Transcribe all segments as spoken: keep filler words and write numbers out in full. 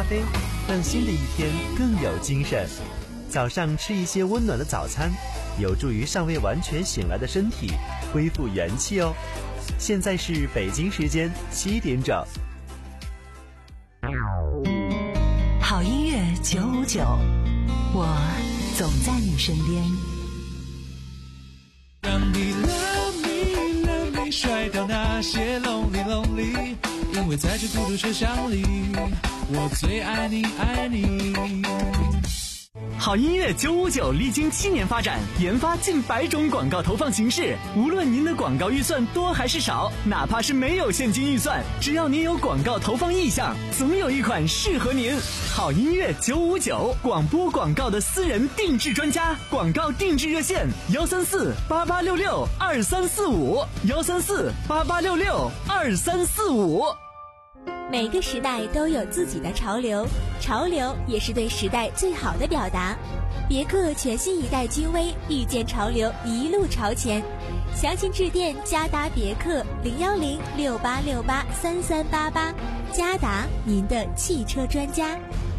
啡，让新的一天更有精神。早上吃一些温暖的早餐，有助于尚未完全醒来的身体恢复元气哦。现在是北京时间七点整。 好音乐九五九，我总在你身边。 让你 love me love me 甩掉那些 lonely lonely， 因为在这孤独车厢里，我最爱你爱你。 好音乐九五九历经七年发展，研发近百种广告投放形式。无论您的广告预算多还是少，哪怕是没有现金预算，只要您有广告投放意向，总有一款适合您。好音乐九五九，广播广告的私人定制专家，广告定制热线幺三四八八六六二三四五幺三四八八六六二三四五。 每个时代都有自己的潮流，潮流也是对时代最好的表达。别克全新一代君威，遇见潮流，一路朝前。详情致电嘉达别克零幺零六八六八三三八八，嘉达，您的汽车专家。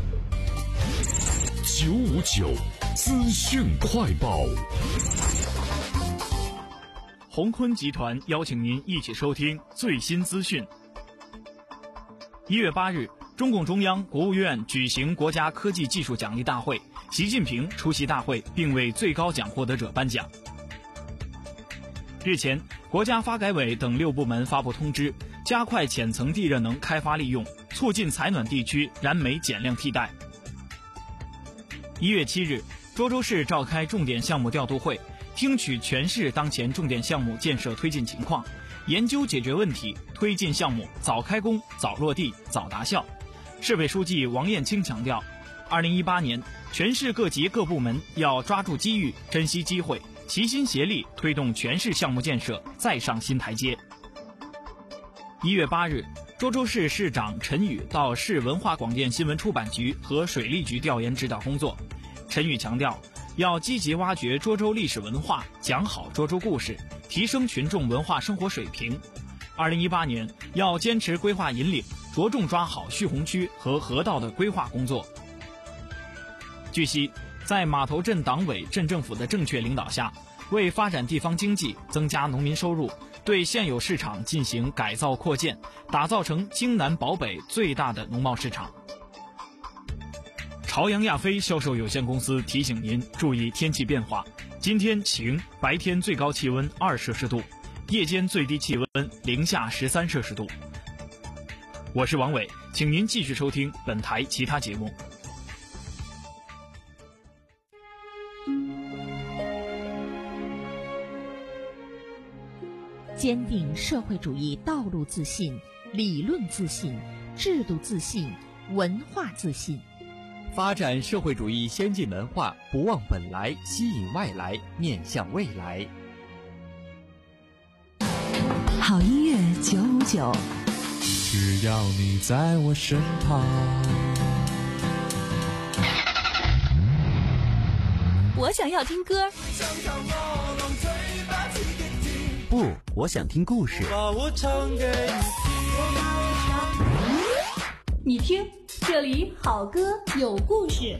九五九资讯快报。 鸿坤集团邀请您一起收听最新资讯。一月八日，中共中央、国务院举行国家科技技术奖励大会，习近平出席大会并为最高奖获得者颁奖。日前，国家发改委等六部门发布通知，加快浅层地热能开发利用，促进采暖地区燃煤减量替代。一月七日，涿州市召开重点项目调度会，听取全市当前重点项目建设推进情况，研究解决问题，推进项目早开工、早落地、早达效。市委书记王艳青强调，二零一八年全市各级各部门要抓住机遇，珍惜机会，齐心协力推动全市项目建设再上新台阶。一月八日，涿州市市长陈宇到市文化广电新闻出版局和水利局调研指导工作。陈宇强调，要积极挖掘涿州历史文化，讲好涿州故事，提升群众文化生活水平。二零一八年要坚持规划引领，着重抓好蓄洪区和河道的规划工作。据悉，在码头镇党委镇政府的正确领导下，为发展地方经济、增加农民收入，对现有市场进行改造扩建，打造成京南保北最大的农贸市场。朝阳亚飞销售有限公司提醒您注意天气变化，今天晴，白天最高气温二摄氏度，夜间最低气温零下十三摄氏度。我是王伟，请您继续收听本台其他节目。 坚定社会主义道路自信、理论自信、制度自信、文化自信。 发展社会主义先进文化，不忘本来，吸引外来，面向未来。 好音乐九五九， 只要你在我身旁。 我想要听歌， 不，我想听故事。 把我唱给你听，你听，这里好歌有故事。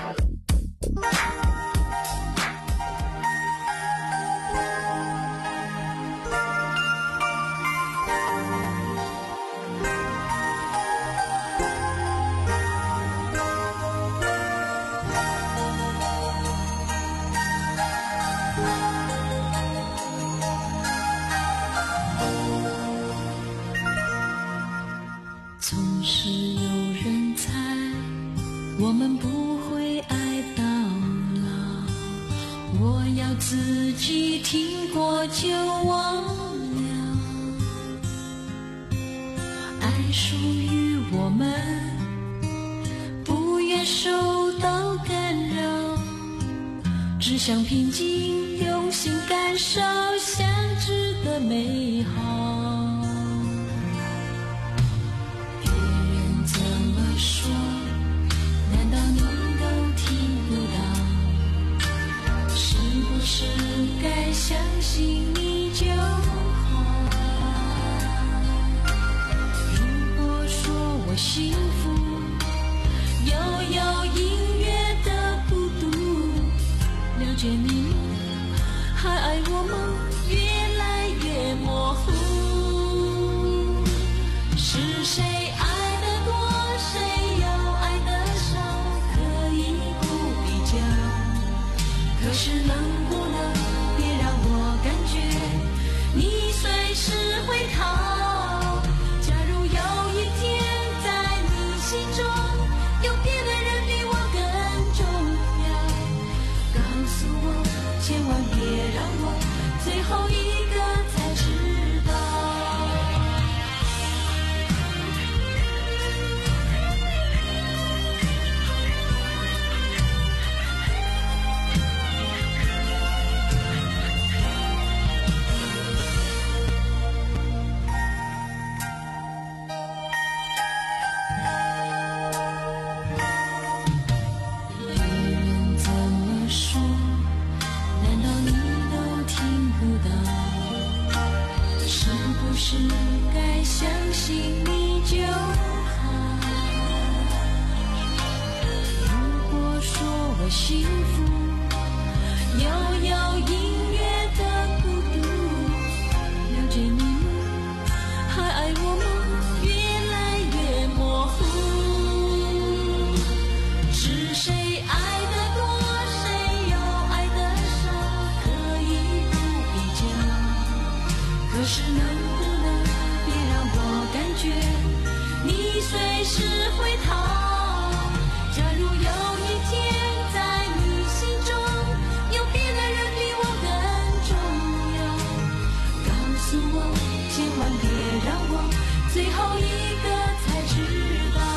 总是有人猜我们不会爱到老，我要自己听过就忘了，爱属于我们，不愿受到干扰，只想平静用心感受相知的美好。说，难道你都听不到？是不是该相信你就好？如果说我幸福， 是该相信你就好。如果说我幸福，遥遥隐约的孤独，了解你吗？还爱我吗？越来越模糊。是谁爱得多，谁又爱得少，可以不比较。可是能不能别让我感觉你随时会逃？假如有一天在你心中有别的人比我更重要，告诉我，千万别让我最后一个才知道。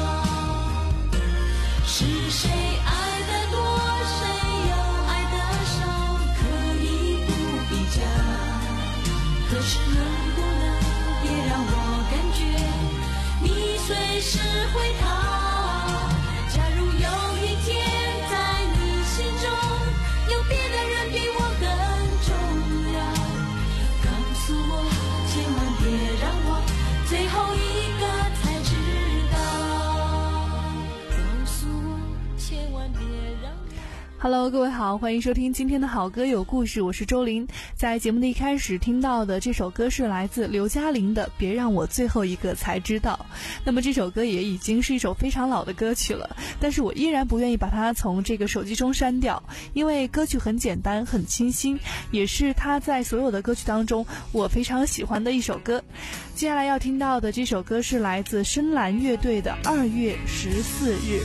是谁爱得多，谁又爱得少，可以不比较。可是能不能别让我感觉你随时会逃？假如有一天在你心中有别的人比我更重要，告诉我，千万别让我最后一个才知道。告诉我，千万别让我。 Hello， 各位好，欢迎收听今天的好歌有故事，我是周林。在节目的一开始听到的这首歌是来自刘嘉玲的《别让我最后一个才知道》。那么这首歌也已经是一首非常老的歌曲了，但是我依然不愿意把它从这个手机中删掉，因为歌曲很简单很清新，也是它在所有的歌曲当中我非常喜欢的一首歌。接下来要听到的这首歌是来自深蓝乐队的二月十四日。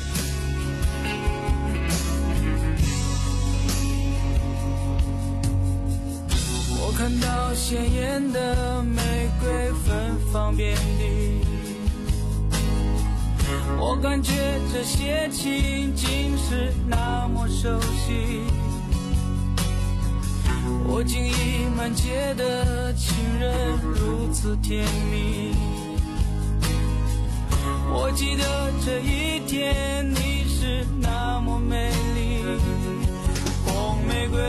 我看到鲜艳的玫瑰芬芳遍地，我感觉这些情景是那么熟悉，我竟已满街的情人如此甜蜜。我记得这一天你是那么美丽，红玫瑰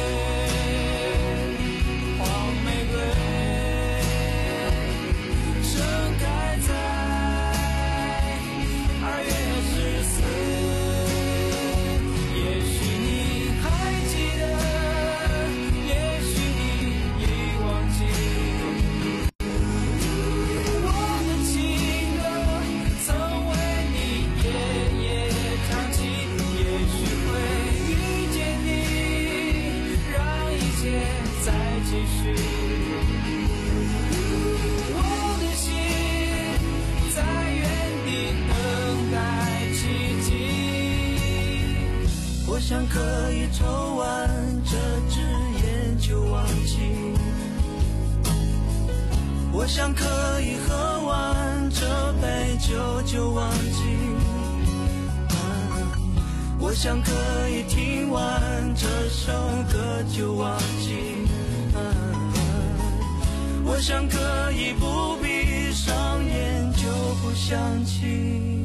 我想可以抽完这支烟就忘记，我想可以喝完这杯酒就忘记，我想可以听完这首歌就忘记，我想可以不闭上眼就不想起。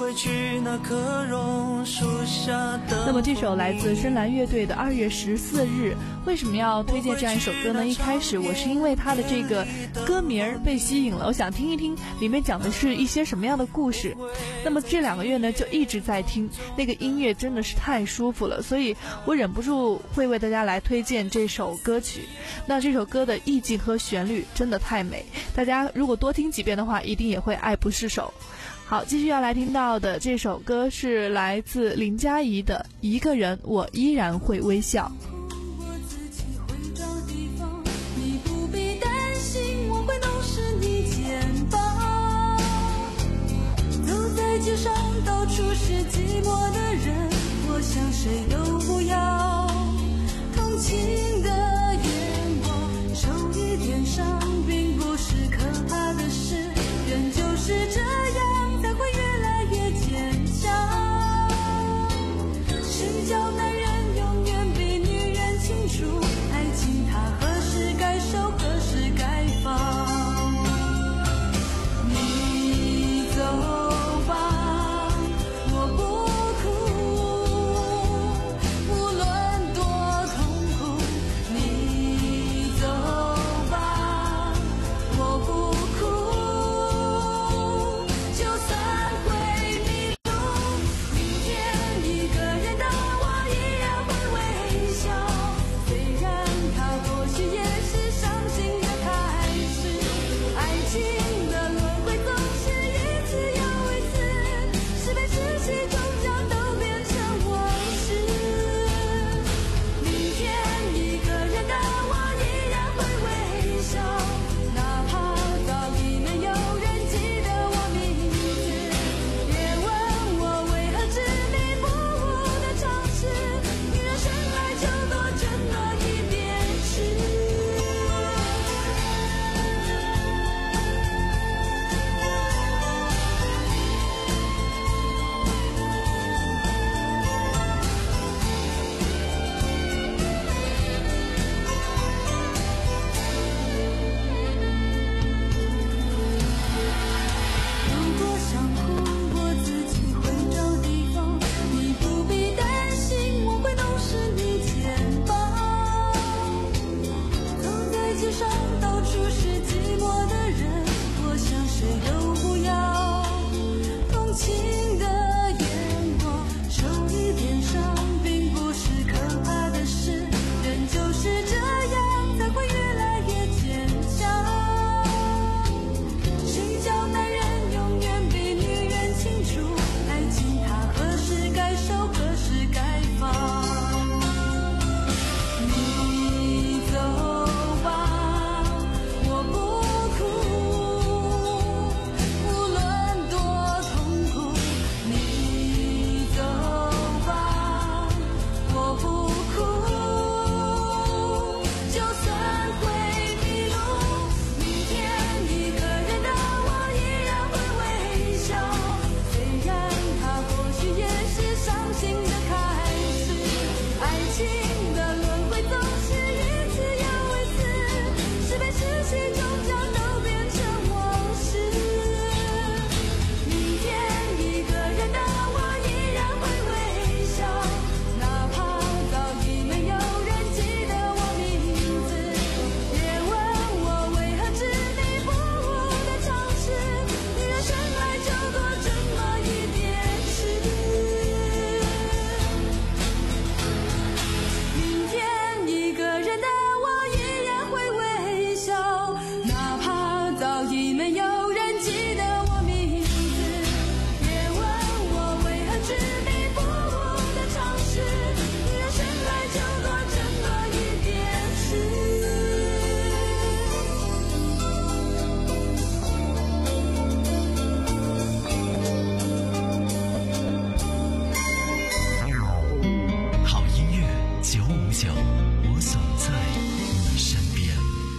回去那棵榕树下的。 那么这首来自深蓝乐队的二月十四日，为什么要推荐这样一首歌呢？一开始我是因为它的这个歌名儿被吸引了，我想听一听里面讲的是一些什么样的故事。那么这两个月呢就一直在听，那个音乐真的是太舒服了，所以我忍不住会为大家来推荐这首歌曲。那这首歌的意境和旋律真的太美，大家如果多听几遍的话，一定也会爱不释手。好，继续要来听到的这首歌是来自林佳怡的《一个人我依然会微笑》。 你不必担心我会弄湿你肩膀，走在街上到处是寂寞的人，我想谁都不要同情的眼光，受一点伤并不是可怕的事，人就是这样才会越来越坚强。谁叫男人永远比女人清楚，爱情它何时该收何时该放。你走吧，我不哭，无论多痛苦。你走吧，我不哭，就算会迷路，明天一个人的我依然会微笑。虽然它或许也是伤心的开始，爱情的轮回总是一次又一次，是非是非终将都变成往事。明天一个人的我依然会微笑，哪怕早已没有人记得我名字。别问我为何执迷不悟的尝试，女人生来就多这么一点事。如果想哭，我自己会找地方，你不必担心我会弄湿你肩膀。走在街上到处是寂寞的人，我想谁都不要同情的眼光，受一点伤并不是可怕的事，人就是这样才会越来越坚强。谁叫男人永远比女人清楚，爱情它何时该收何时该放。你走吧，我不哭，无论多痛苦。你走吧，我不哭，就算会迷路，明天一个人的我依然会微笑。虽然它或许也是伤心的开始，爱情的轮回总是一次又一次，是非是非终将都变成往事。明天一个人的我依然会微笑，哪怕早已没有人记得我名字。别问我为何执迷不悟的尝试，女人生来就多这么一点事。明天一个人的我依然会微笑，哪怕早已没有人记得我名字。别问我为何执迷不悟的尝试，女人生来就多这么一点事。 好音乐九五九，我总在你身边。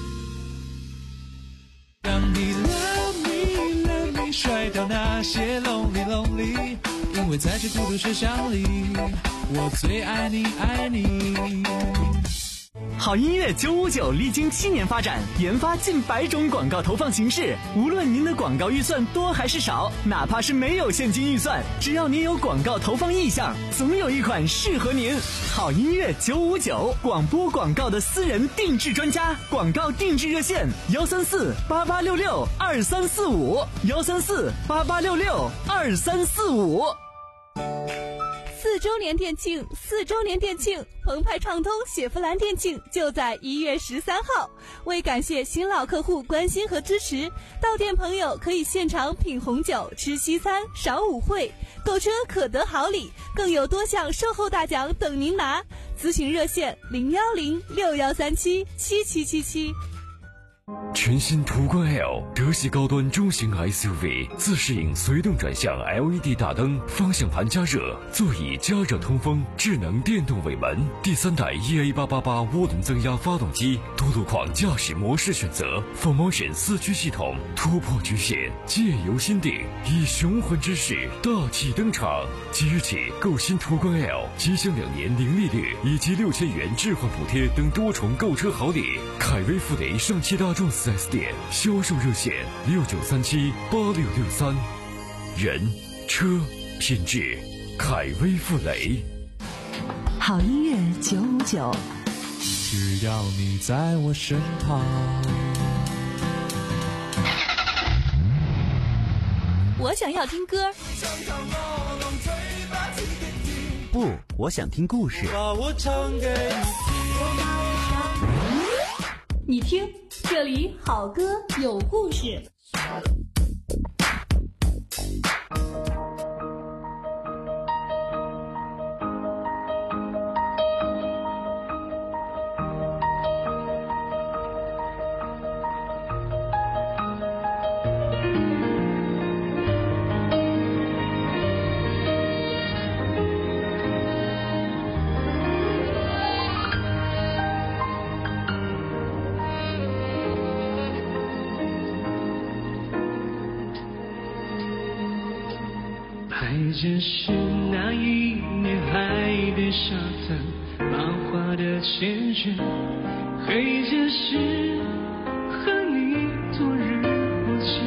让你 love me love me 甩掉那些 lonely lonely， 因为在这孤独车厢里，我最爱你爱你。 好音乐九五九历经七年发展，研发近百种广告投放形式。无论您的广告预算多还是少，哪怕是没有现金预算，只要您有广告投放意向，总有一款适合您。好音乐九五九，广播广告的私人定制专家，广告定制热线：幺三四八八六六二三四五，幺三四八八六六二三四五。 四周年店庆，四周年店庆，澎湃畅通雪佛兰店庆就在一月十三号。为感谢新老客户关心和支持，到店朋友可以现场品红酒、吃西餐、赏舞会，购车可得好礼，更有多项售后大奖等您拿。咨询热线：零幺零六幺三七七七七七。 全新途观 L 德系高端中型 S U V， 自适应随动转向 L E D 大灯，方向盘加热，座椅加热通风，智能电动尾门，第三代 E A 八八八 涡轮增压发动机，多路况驾驶模式选择 ，four motion 四驱系统，突破局限，借由心定，以雄浑之势大气登场。即日起购新途观 L， 即享两年零利率以及六千元置换补贴等多重购车好礼。凯威富雷上汽大众四 S 店销售热线六九三七八六六三，人车品质，凯威富雷。 好音乐九五九， 只要你在我身旁。 我想要听歌， 不，我想听故事。 把我唱给你听，这里好歌有故事。 这是那一年海的沙滩，漫画的缱绻，黑键是和你昨日过节，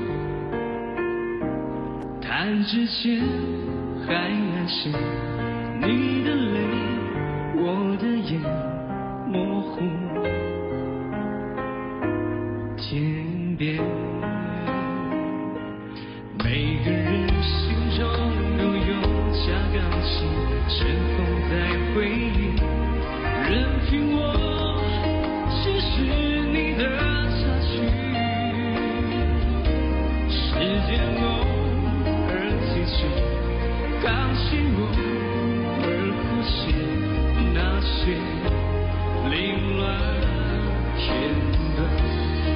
弹指间还安心，你的泪，我的眼模糊天边，每个人心中都有架钢琴，尘封在回忆，任凭我细视你的插曲，时间偶尔记起，刚形容而呼吸，那些凌乱片段。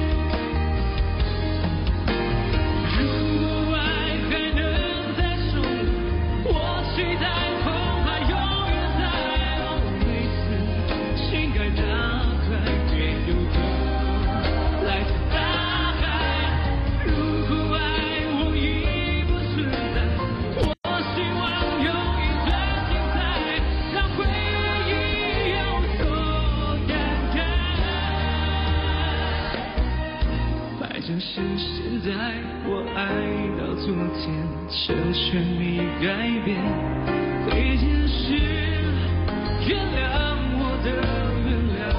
是现在，我爱到昨天，成全你改变。这件事，原谅我的原谅，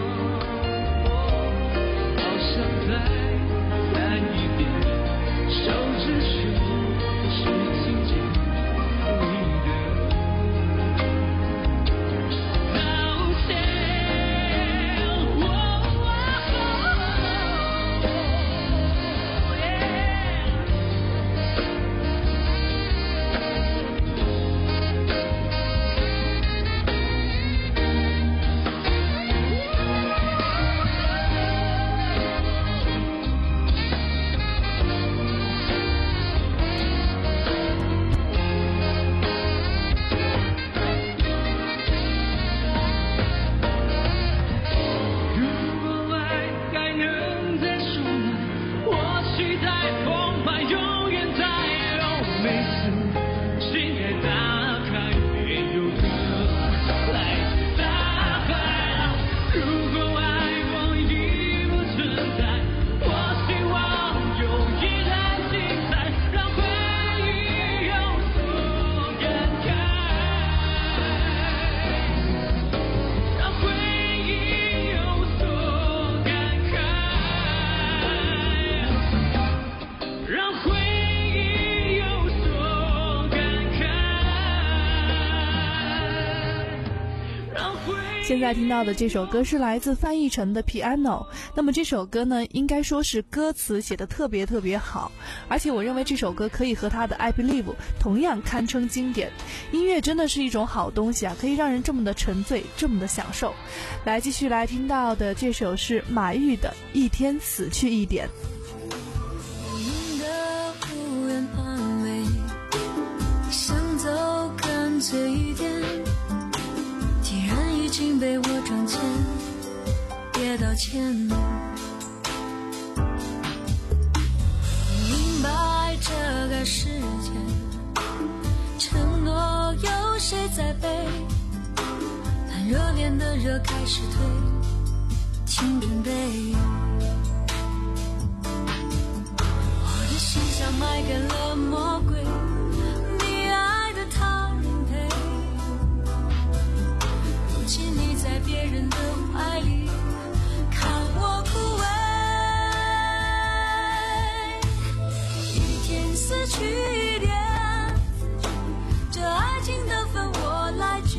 好想再看一遍，手指处是听见你的道歉。 现在听到的这首歌是来自范逸臣的 Piano。 那么这首歌呢，应该说是歌词写得特别特别好，而且我认为这首歌可以和他的 I Believe 同样堪称经典。音乐真的是一种好东西啊，可以让人这么的沉醉，这么的享受。来，继续来听到的这首是马玉的一天死去一点。 想走干脆一点，既然已经被我撞见，别道歉。明白这个世界，承诺有谁在背？但热恋的热开始退，请准备。我的心像卖给了魔鬼，在别人的怀里看我枯萎，一天死去一点，这爱情的分我来决，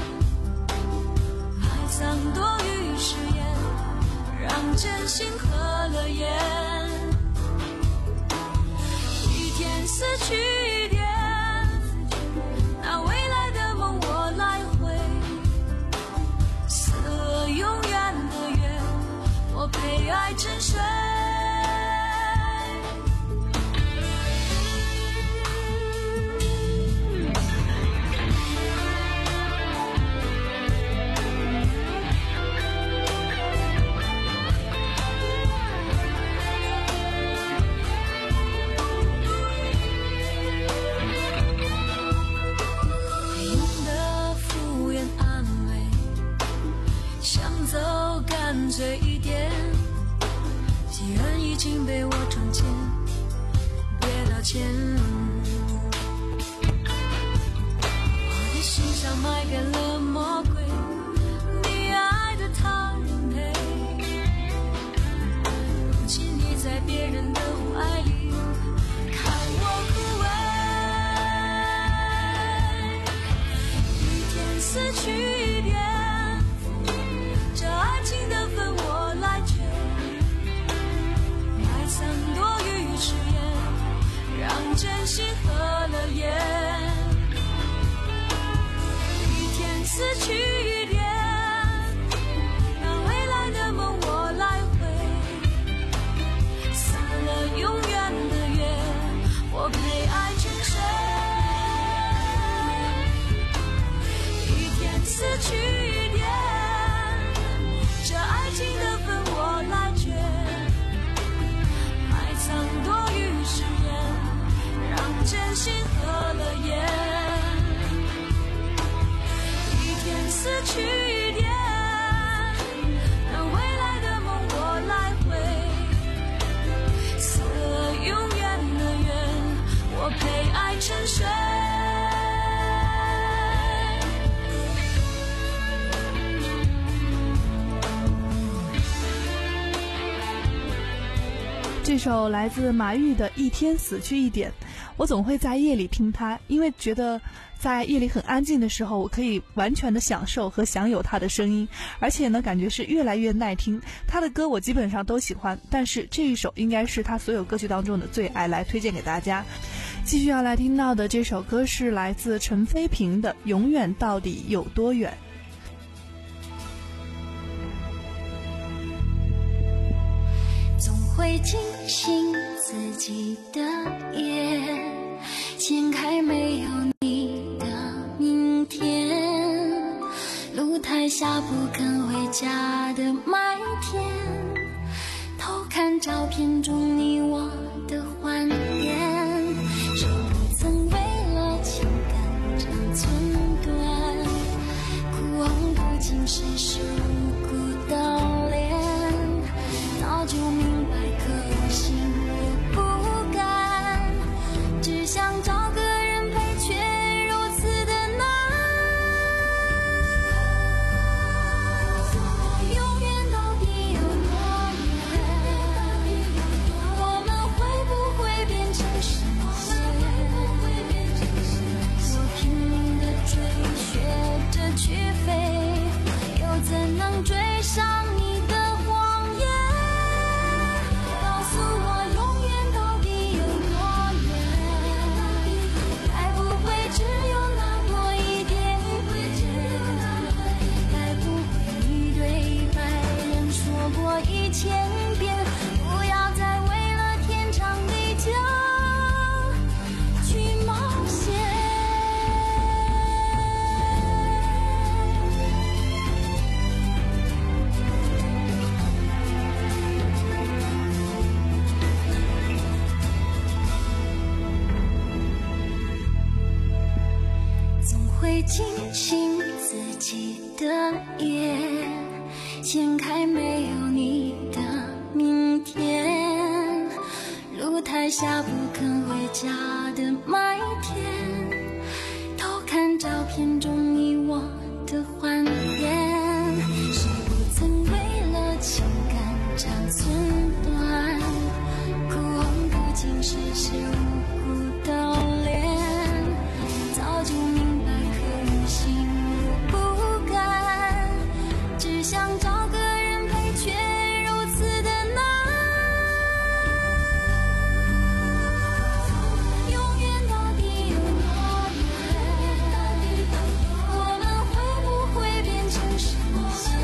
爱藏多于誓言，让真心合了眼，一天死去一点，那未来的梦我来回，永远的约，我陪爱沉睡。干脆一点，既然已经被我撞见，别道歉。我的心像卖给了魔鬼，你爱的他人陪，如今你在别人的怀里看我枯萎，一天死去一点，这爱情的分我来决，爱藏多于誓言，让真心合了眼，一天死去一点，让未来的梦我来回，死了永远的约，我陪爱沉睡，一天死去一点，这爱情的分我来决，爱藏多于誓言，让真心合了眼，一天死去一点，让未来的梦我来回，死了永远的约，我陪爱沉睡。 这首来自马玉的一天死去一点，我总会在夜里听它，因为觉得在夜里很安静的时候，我可以完全的享受和享有它的声音，而且呢感觉是越来越耐听。他的歌我基本上都喜欢，但是这一首应该是他所有歌曲当中的最爱，来推荐给大家。继续要来听到的这首歌是来自陈飞平的《永远到底有多远》。 会惊醒自己的夜，掀开没有你的明天，露台下不肯回家的麦田，偷看照片中你我的欢颜，说不曾为了情感长寸断，哭望不尽世事无辜的脸，早就明白可我心也不甘，只想找个人陪，却如此的难。永远到底有多远？我们会不会变成神仙？我拼命的追，学着去飞，又庆幸自己的眼，掀开没有你的明天，露台下不肯回家的麦田，偷看照片中你我的欢颜，谁不曾为了情感长寸断，哭红不仅是是无辜的脸，早就明白可有心无不甘，只想找个人陪，却如此的难。永远到底有多远？我们会不会变成神仙？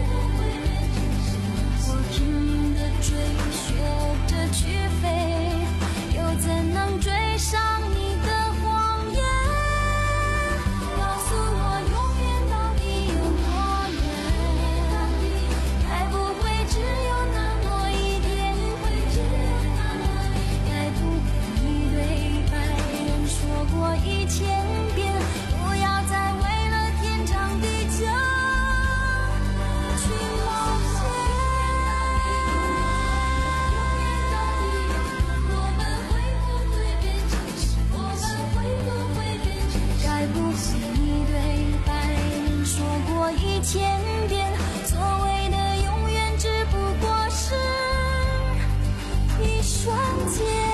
我拼命地追，学着去飞，又怎能追上你的谎言？告诉我永远到底有多远？该不会只有那么一点点？该不会你对白人说过一千遍，不要再为了天长地久去冒险？我们会不会变成神？我们会不会变成神？该不会你对白人说过一千遍，所谓的永远只不过是一瞬间。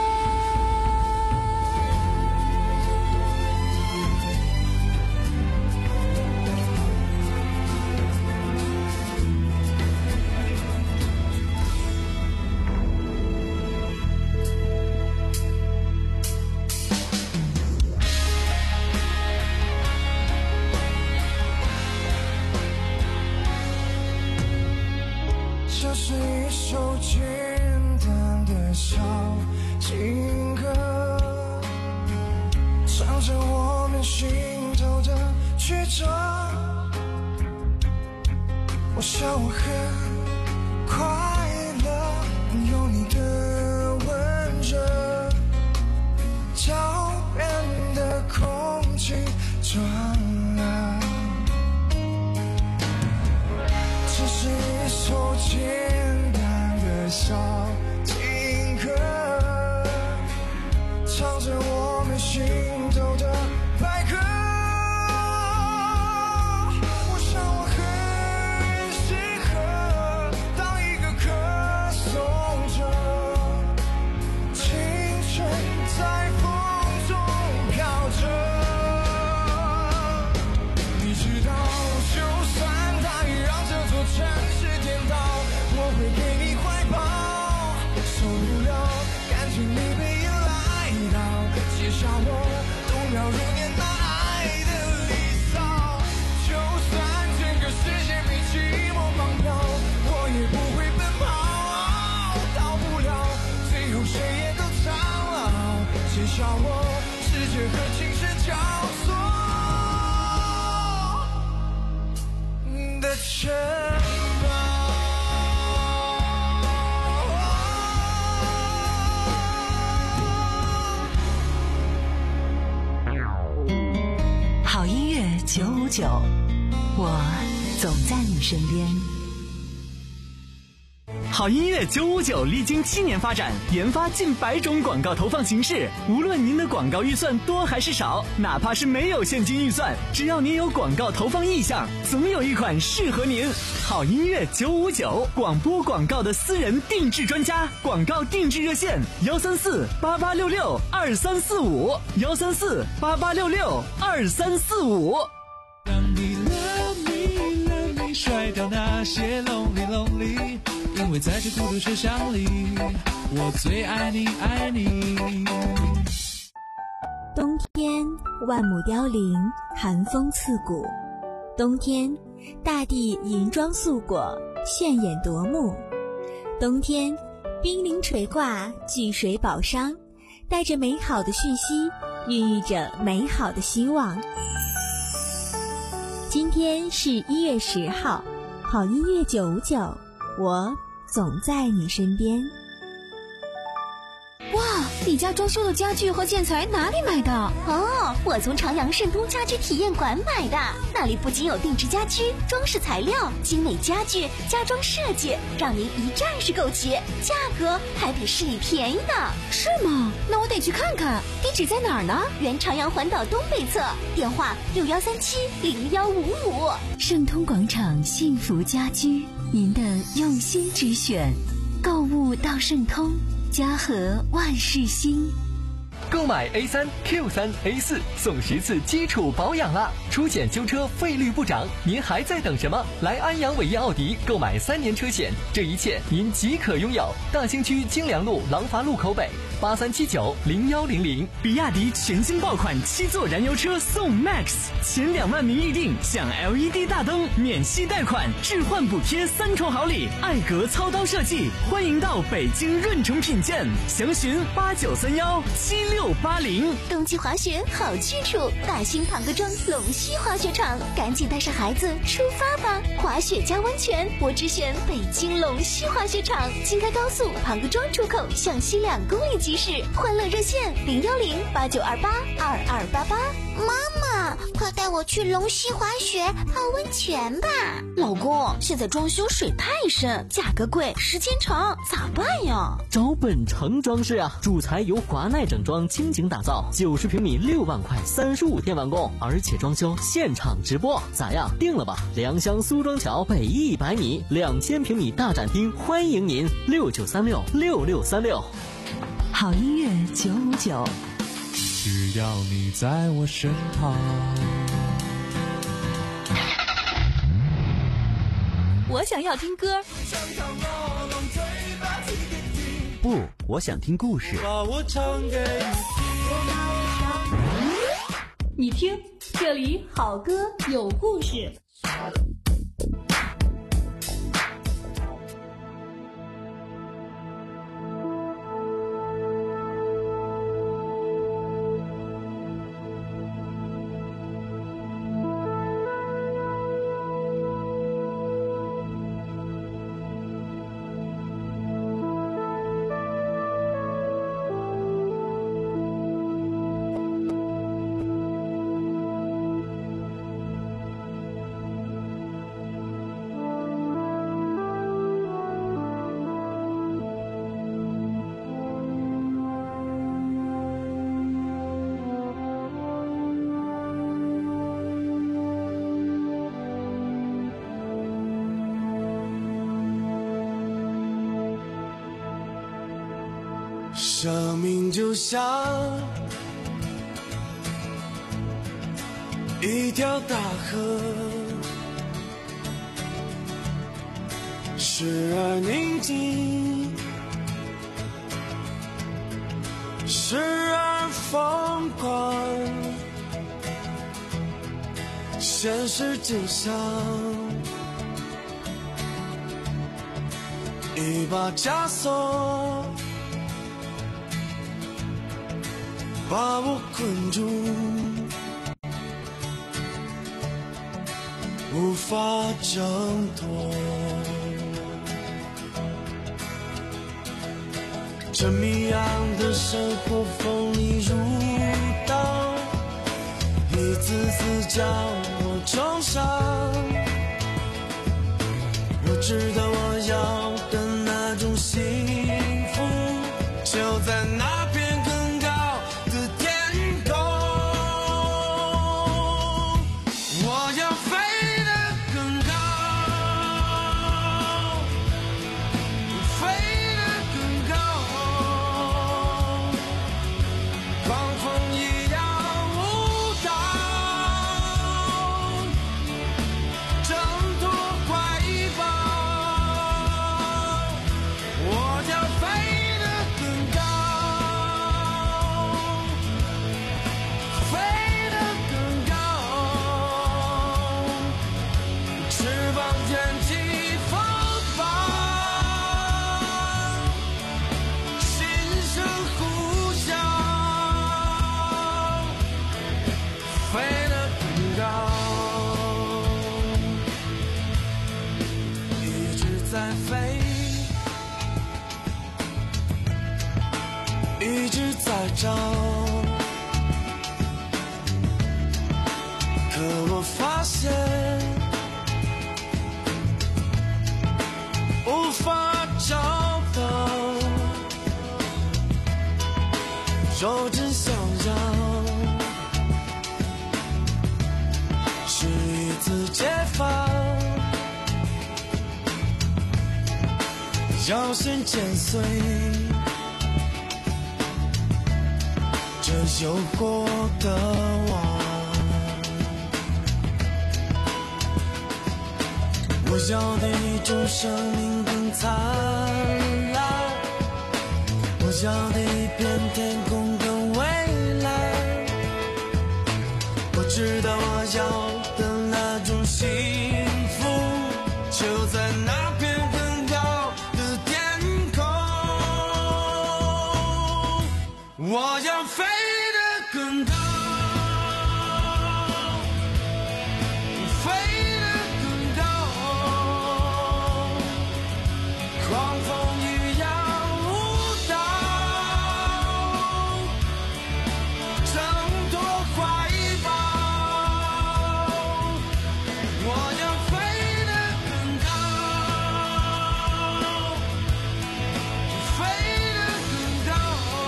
这是一首简单的小情歌，唱着我们心头的曲折。我想我很快乐，有你的吻着，脚边的空气转了。这是一首简单的小情歌，唱着我们心头的百合。我想我很适合当一个歌颂者，青春在风中飘着。你知道，就算大雨让这座城市颠倒，我会给你怀抱。受不了，感情你被依赖到，写下我动摇如年那爱的离骚。就算整个世界被寂寞绑票，我也不会奔跑，到不了最后谁也都苍老，写下我世界和青春交错的城堡。 好音乐九五九，我总在你身边。 好音乐九五九历经七年发展，研发近百种广告投放形式。无论您的广告预算多还是少，哪怕是没有现金预算，只要您有广告投放意向，总有一款适合您。好音乐九五九，广播广告的私人定制专家，广告定制热线：幺三四八八六六二三四五，幺三四八八六六二三四五。 当你 love me love me 甩掉那些 lonely lonely， 因为在这孤独车厢里，我最爱你爱你。 冬天万木凋零，寒风刺骨。冬天大地银装素裹，炫眼夺目。冬天冰凌垂挂，巨水宝商，带着美好的讯息，孕育着美好的希望。今天是一月十号，好音乐九五九，我总在你身边。哇， 你家装修的家具和建材哪里买的？ 哦，我从朝阳盛通家居体验馆买的，那里不仅有定制家居、装饰材料、精美家具、家装设计，让您一站式购齐，价格还比市里便宜呢。 是吗？那我得去看看。地址在哪儿呢？ 原朝阳环岛东北侧，电话六幺三七零幺五五。 盛通广场幸福家居，您的用心之选。购物到盛通，家和万事兴。 购买 A 三 Q 三 A 四送十次基础保养啦！出险修车费率不涨，您还在等什么？来安阳伟业奥迪购买三年车险，这一切您即可拥有。大兴区京良路廊坊路口北，八三七九零幺零零。 比亚迪全新爆款七座燃油车送 Max， 前两万名预定享 L E D 大灯，免息贷款，置换补贴三重好礼，艾格操刀设计，欢迎到北京润城品鉴，详询八九三幺七六八零。 冬季滑雪好去处，大兴庞各庄龙溪滑雪场，赶紧带上孩子出发吧！滑雪加温泉，我只选北京龙溪滑雪场。京开高速庞各庄出口向西两公里即市，欢乐热线零幺零八九二八二二八八。 妈妈，快带我去龙溪滑雪泡温泉吧！ 老公，现在装修水太深，价格贵，时间长，咋办呀？ 找本城装饰啊，主材由华奈整装倾情打造，九十平米六万块，三十五天完工，而且装修现场直播，咋样？定了吧？良乡苏庄桥北一百米，两千平米大展厅，欢迎您六九三六六六三六。 好音乐九五九。 只要你在我身旁。 我想要听歌。 不，我想听故事。 把我唱给你听，这里好歌有故事。 生命就像一条大河，时而宁静，时而疯狂，现实就像一把枷锁，把我困住，无法挣脱。这谜样的生活锋利如刀，一次次将我重伤。若知道我要的那种幸福，就在那边更高的天空，我要飞得更高，飞得更高，狂风一样舞蹈，挣脱怀抱，我要飞得更高，飞得更高，翅膀卷起风暴，心声呼啸，飞得更高，一直在飞，一直在找，可我发现无法找到，手指想要是一次解放，要先剪碎这有过的网。我要的一种生命更灿烂，我要的一片天空更蔚蓝，我知道我要的那种幸福就在那片更高的天空，我要飞得更高，飞得更高，狂风一样舞蹈，挣脱怀抱，我要飞得更高，飞得更高，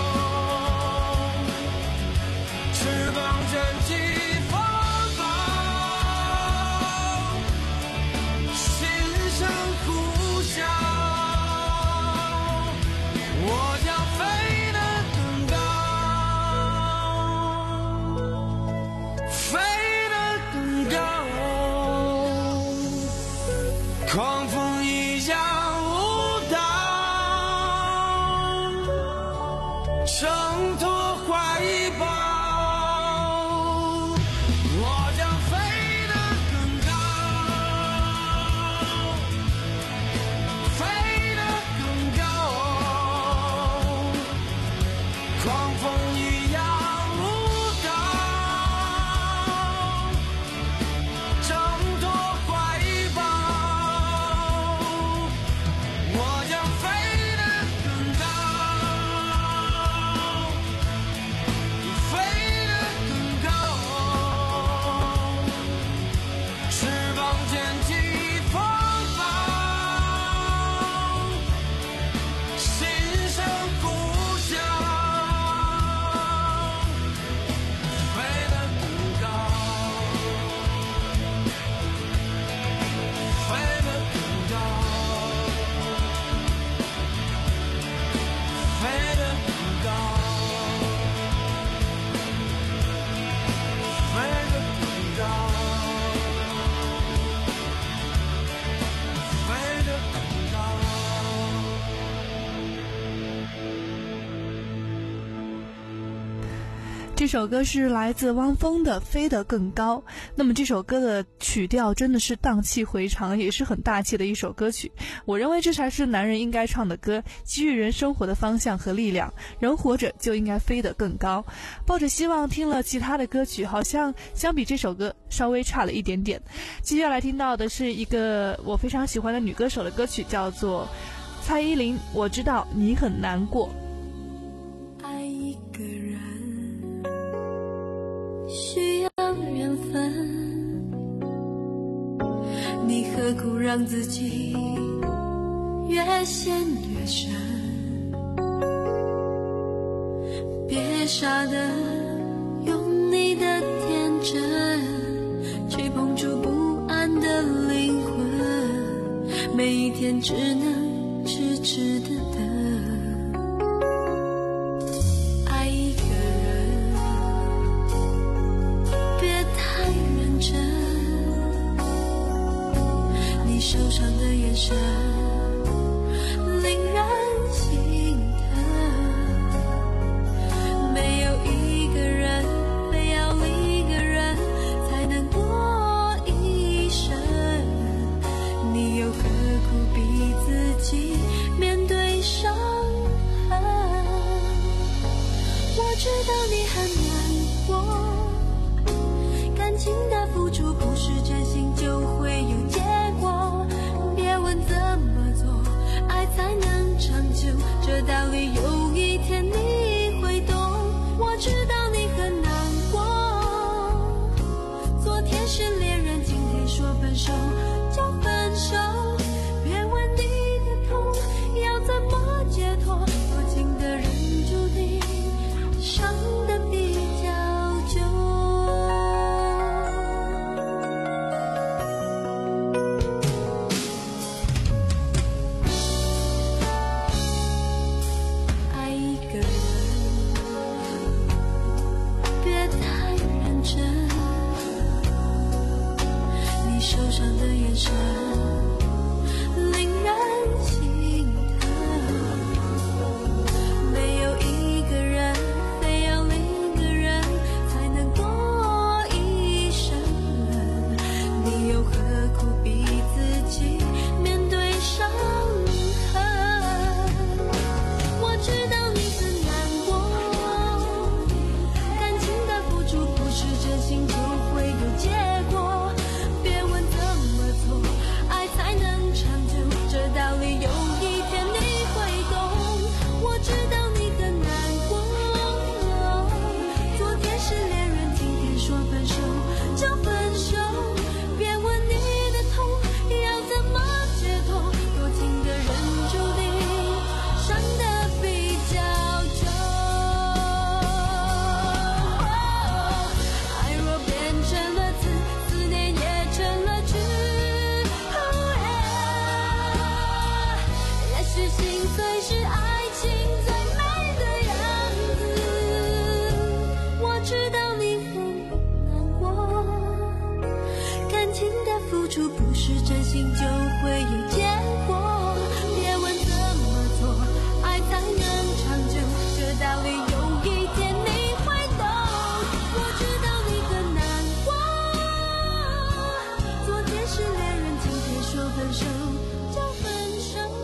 翅膀卷起风暴，心声呼啸，我要飞得更高，飞得更高，狂风一样舞蹈，挣脱怀抱，我要飞得更高，飞得更高，狂风一样舞蹈，挣脱怀抱，我要飞得更高，飞得更高，翅膀卷起风暴，心声呼啸，飞得更高，飞得更高，飞得更高，飞得更高，飞得更高。 这首歌是来自汪峰的《飞得更高》。那么这首歌的曲调真的是荡气回肠，也是很大气的一首歌曲。我认为这才是男人应该唱的歌，给予人生活的方向和力量。人活着就应该飞得更高。抱着希望听了其他的歌曲，好像相比这首歌稍微差了一点点。接下来听到的是一个我非常喜欢的女歌手的歌曲，叫做蔡依林《我知道你很难过》。 爱一个人需要缘分，你何苦让自己越陷越深？别傻的用你的天真去碰触不安的灵魂，每一天只能痴痴的等。爱一个人别太认真，你受伤的眼神令人心疼，没有一个人非要一个人才能过一生，你又何苦逼自己面对伤痕？我知道你很难过，感情的付出不是真心就会有结果，别问怎么做爱才能长久，这道理有一天你会懂。 知道你很难过，昨天是恋人，今天说分手就分手，别问你的痛要怎么解脱，多情的人注定伤得比较久。爱一个人别太认真，你受伤的眼神令人心疼，没有一个人非要另一个人才能过一生，你又何苦逼自己面对伤痕？我知道你很难过，感情的付出不是真心就会有结果，别问怎么做爱才能长久，这道理有一天你会懂。我知道你很难过，昨天是恋人，今天说分手就分手，别问你的痛要怎么解脱，多情的人注定伤得比较久。爱若变成了字，思念也成了句。也许心碎是爱情最美的样子。我知道你很难过，感情的付出不是真心就会有结果，别问怎么做爱才能长久，这道理有一天你会懂。我知道你很难过，昨天是恋人，今天说分手就分手。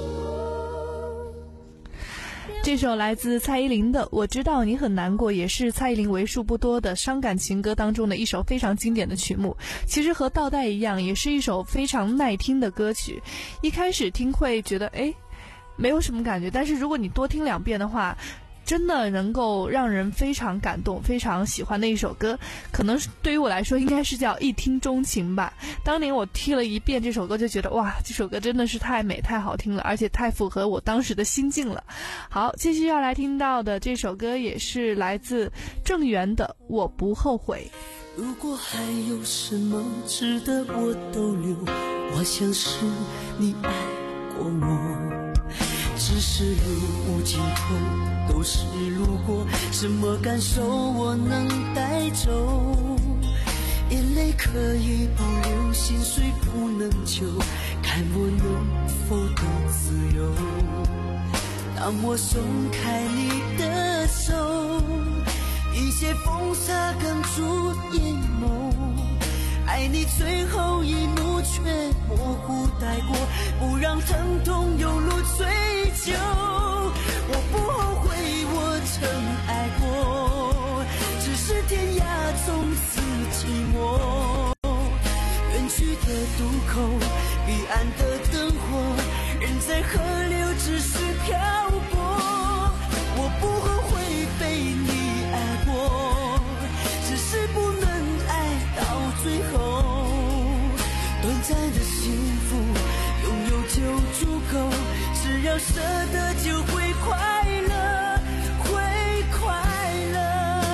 这首来自蔡依林的《我知道你很难过》，也是蔡依林为数不多的伤感情歌当中的一首非常经典的曲目。其实和倒带一样，也是一首非常耐听的歌曲。一开始听会觉得诶没有什么感觉，但是如果你多听两遍的话，真的能够让人非常感动，非常喜欢的一首歌。可能对于我来说应该是叫一听钟情吧。当年我听了一遍这首歌，就觉得哇，这首歌真的是太美太好听了，而且太符合我当时的心境了。好，继续要来听到的这首歌也是来自郑源的《我不后悔》。 如果还有什么值得我逗留，我想是你爱过我，只是路无尽头，都是路过，什么感受我能带走？眼泪可以保留，心碎不能救，看我能否得自由。当我松开你的手，一切风沙哽住眼眸，爱你最后一幕却模糊带过，不让疼痛有路追究。我不后悔我曾爱过，只是天涯从此寂寞。远去的渡口，彼岸的灯火，人在河流只是漂泊。我不后悔被你爱过，只是不能爱到最后。短暂的幸福拥有就足够，只要舍得就会快乐，会快乐。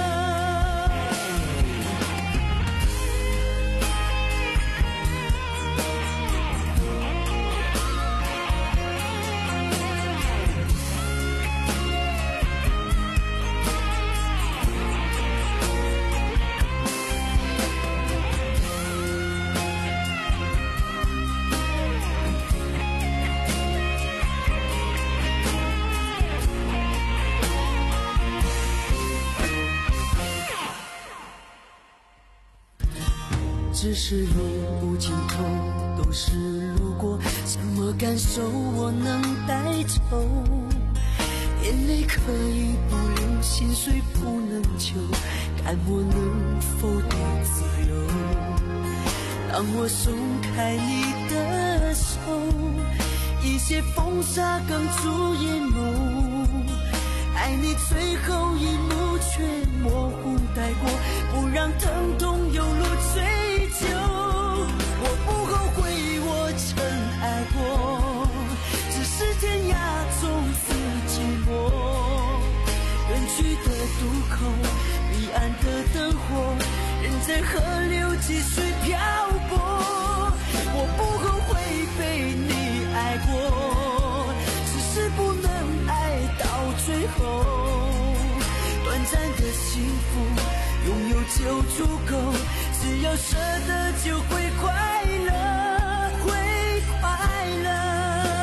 只是路无尽头，都是路过，什么感受我能带走？眼泪可以不流，心碎不能救，看我能否得自由。当我松开你的手，一些风沙哽住眼眸， 爱你最后一幕却模糊带过，不让疼痛有路追究。我不后悔我曾爱过，只是天涯从此寂寞。远去的渡口，彼岸的灯火，人在河流继续漂泊。我不后悔被你爱过，只是不能爱到最后。短暂的幸福拥有就足够，只要舍得就会快乐，会快乐。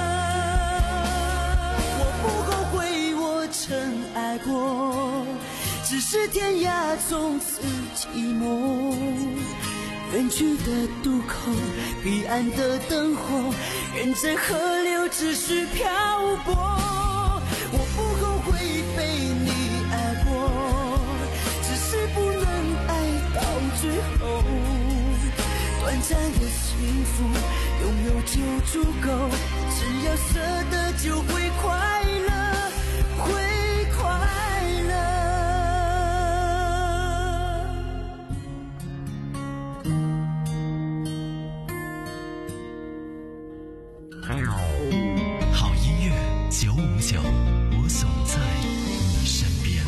我不后悔我曾爱过，只是天涯从此寂寞。远去的渡口，彼岸的灯火，人在河流只是漂泊。我不后悔被你爱过，只是不能爱到最后。短暂的幸福拥有就足够，只要舍得就会快乐，会快乐。 好音乐九五九，我总在你身边。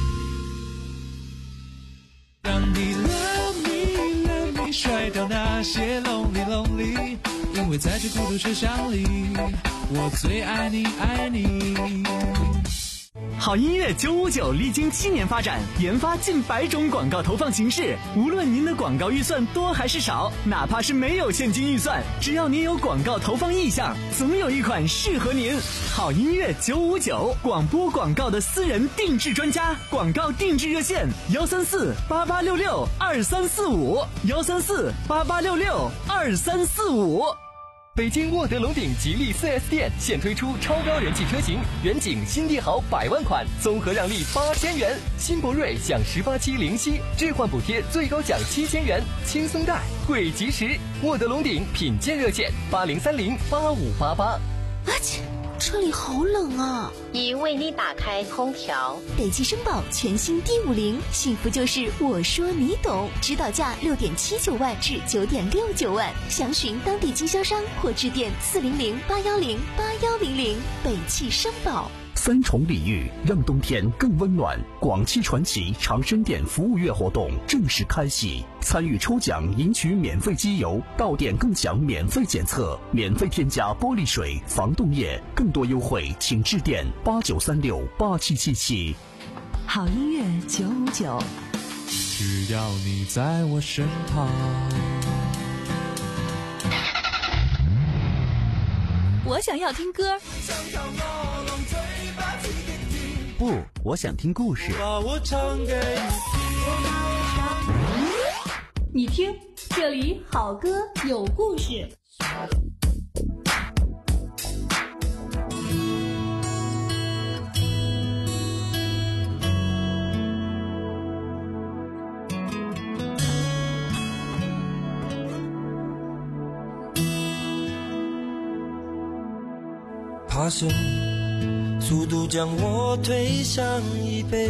让你 love me love me 甩掉那些 lonely lonely， 因为在这孤独车厢里，我最爱你爱你。 好音乐九五九历经七年发展，研发近百种广告投放形式。无论您的广告预算多还是少，哪怕是没有现金预算，只要您有广告投放意向，总有一款适合您。好音乐九五九，广播广告的私人定制专家，广告定制热线：幺三四八八六六二三四五，幺三四八八六六二三四五。 北京沃德龙鼎吉利 四 S 店现推出超高人气车型远景新帝豪百万款，综合让利八千元；新博瑞享十八期零息置换补贴，最高享七千元，轻松贷贵及时。沃德龙鼎品鉴热线：八零三零八五八八。 啊切！车里好冷啊！ 已为你打开空调。 北汽绅宝全新 D 五零，幸福就是我说你懂，指导价六点七九万至九点六九万，详询当地经销商或致电四零零八幺零八幺零零。北汽绅宝。 三重礼遇，让冬天更温暖。广汽传祺长生店服务月活动正式开启，参与抽奖赢取免费机油，到店更享免费检测，免费添加玻璃水、防冻液，更多优惠请致电八九三六八七七七。 好音乐九五九， 只要你在我身旁。 我想要听歌。 不，我想听故事。 把我唱给你听，你听，这里好歌有故事。 爬升，速度将我推向椅背，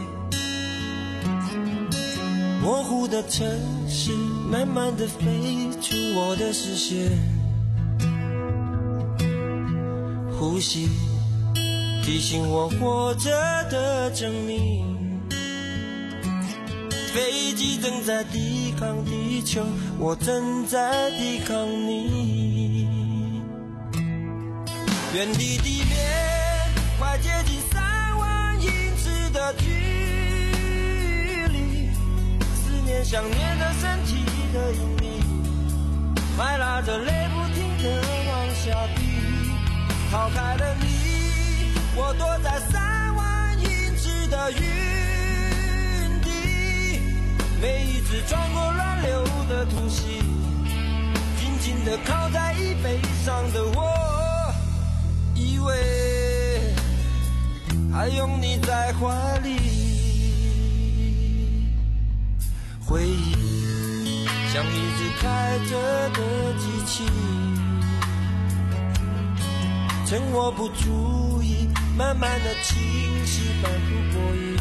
模糊的城市慢慢地飞出我的视线，呼吸提醒我活着的证明，飞机正在抵抗地球，我正在抵抗你。原地地面快接近三万英尺的距离，思念想念着身体的引力，快拉着泪不停地往下滴，逃开了你，我躲在三万英尺的云底，每一次穿过乱流的突袭，紧紧地靠在椅背上的我，以为还拥你在怀里，回忆像一只开着的机器， 趁我不注意，慢慢的清晰，反复过瘾。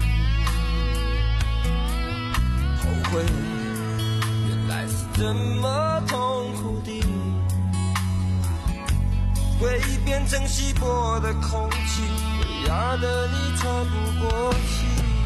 后悔，原来是这么痛苦的。回忆变成稀薄的空气，会压得你喘不过气。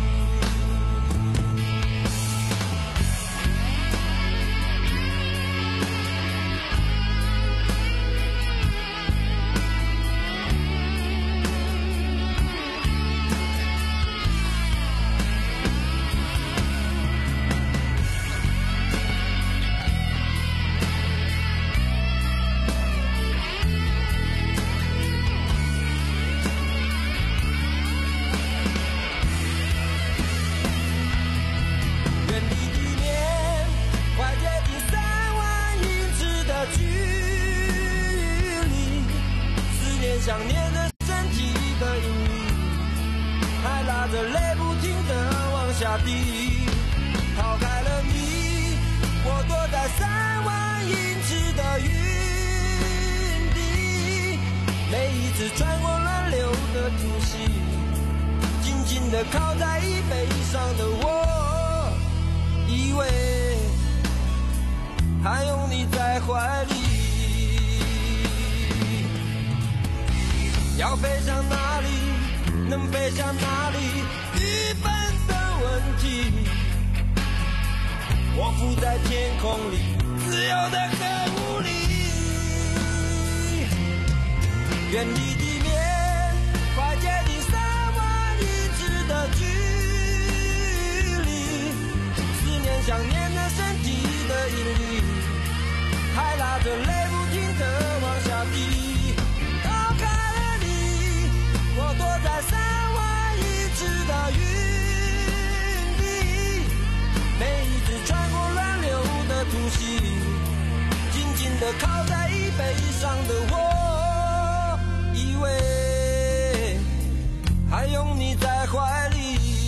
想念的身体的引力，还拉着泪不停地往下滴。抛开了你，我躲在三万英尺的云底，每一次穿过乱流的突袭，紧紧地靠在椅背上的我，以为还拥你在怀里。要飞向哪里，能飞向哪里，一般的问题。我浮在天空里，自由的很无力。远离地面，快接近三万英尺的距离。思念想念的身体的引力，还拉着泪不停地往下滴。我躲在三万英尺的云底，每一次穿过乱流的突袭，紧紧地靠在椅背上的我，以为还拥你在怀里。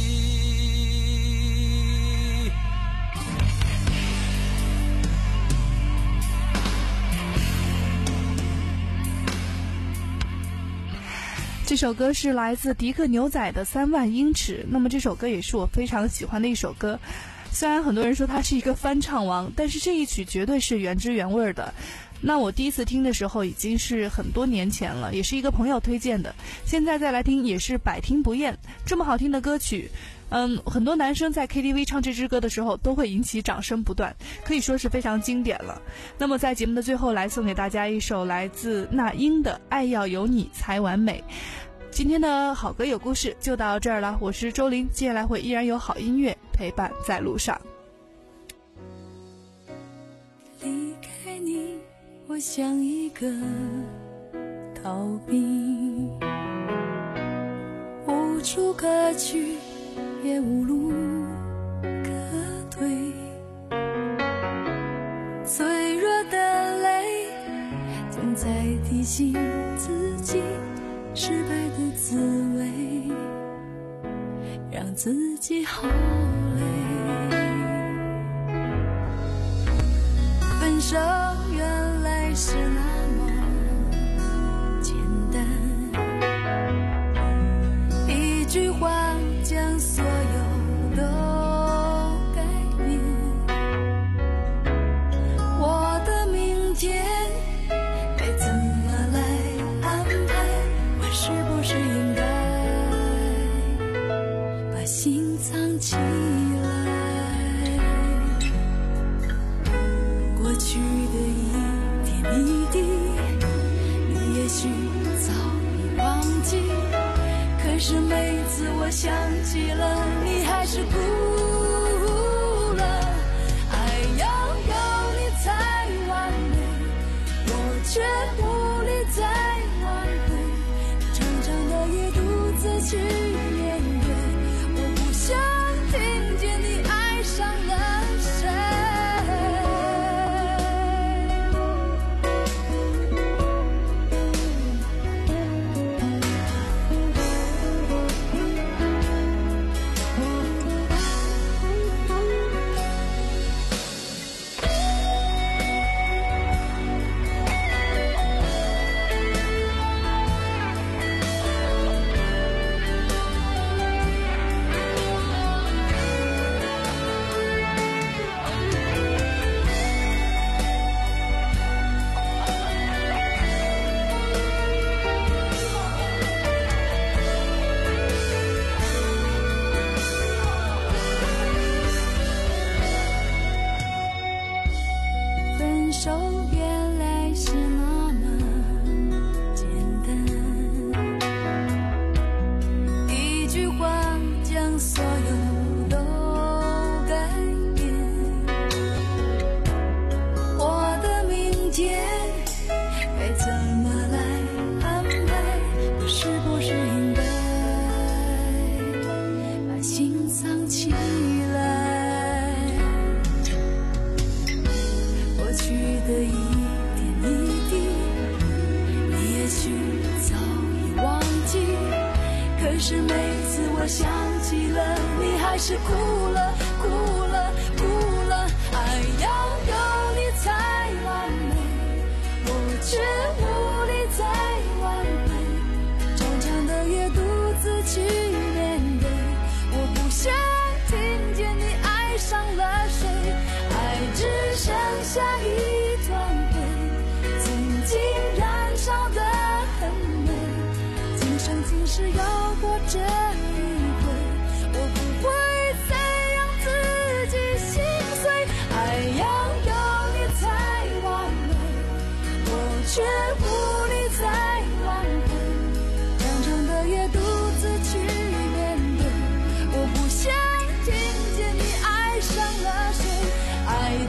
这首歌是来自迪克牛仔的三万英尺，那么这首歌也是我非常喜欢的一首歌。虽然很多人说它是一个翻唱王，但是这一曲绝对是原汁原味的。那我第一次听的时候已经是很多年前了，也是一个朋友推荐的，现在再来听也是百听不厌。这么好听的歌曲，嗯，很多男生在 K T V 唱这支歌的时候都会引起掌声不断，可以说是非常经典了。那么在节目的最后，来送给大家一首来自那英的《爱要有你才完美》。今天的好歌有故事就到这儿了，我是周林，接下来会依然有好音乐陪伴在路上。 离开你，我像一个逃兵，无处可去，也无路可退。脆弱的泪总在提醒自己，失败的滋味让自己好累。分手原来是那么简单，一句话将所有都改变。我的明天该怎么来安排？我是不是应该把心藏起来？过去的一点一滴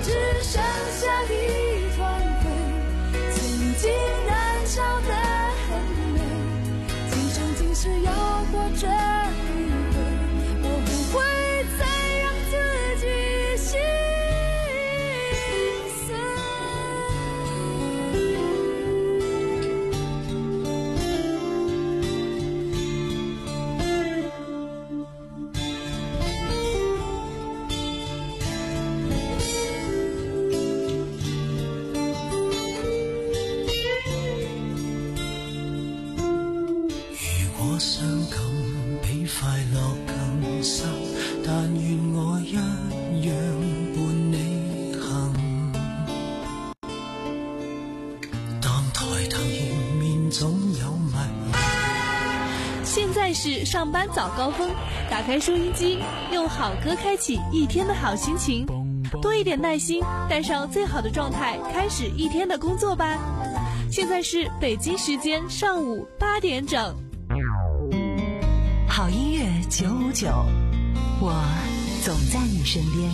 只剩下一团灰，曾经燃烧的很美，今生今世要过这一回，我不会再让自己心碎。 傷感比快樂更深，但願我一樣伴你行。當抬頭迎面總有迷。 現在是上班早高峰，打開收音機，用好歌開啟一天的好心情，多一點耐心，帶上最好的狀態，開始一天的工作吧。現在是北京時間上午八點整。 好音乐九五九，我总在你身边。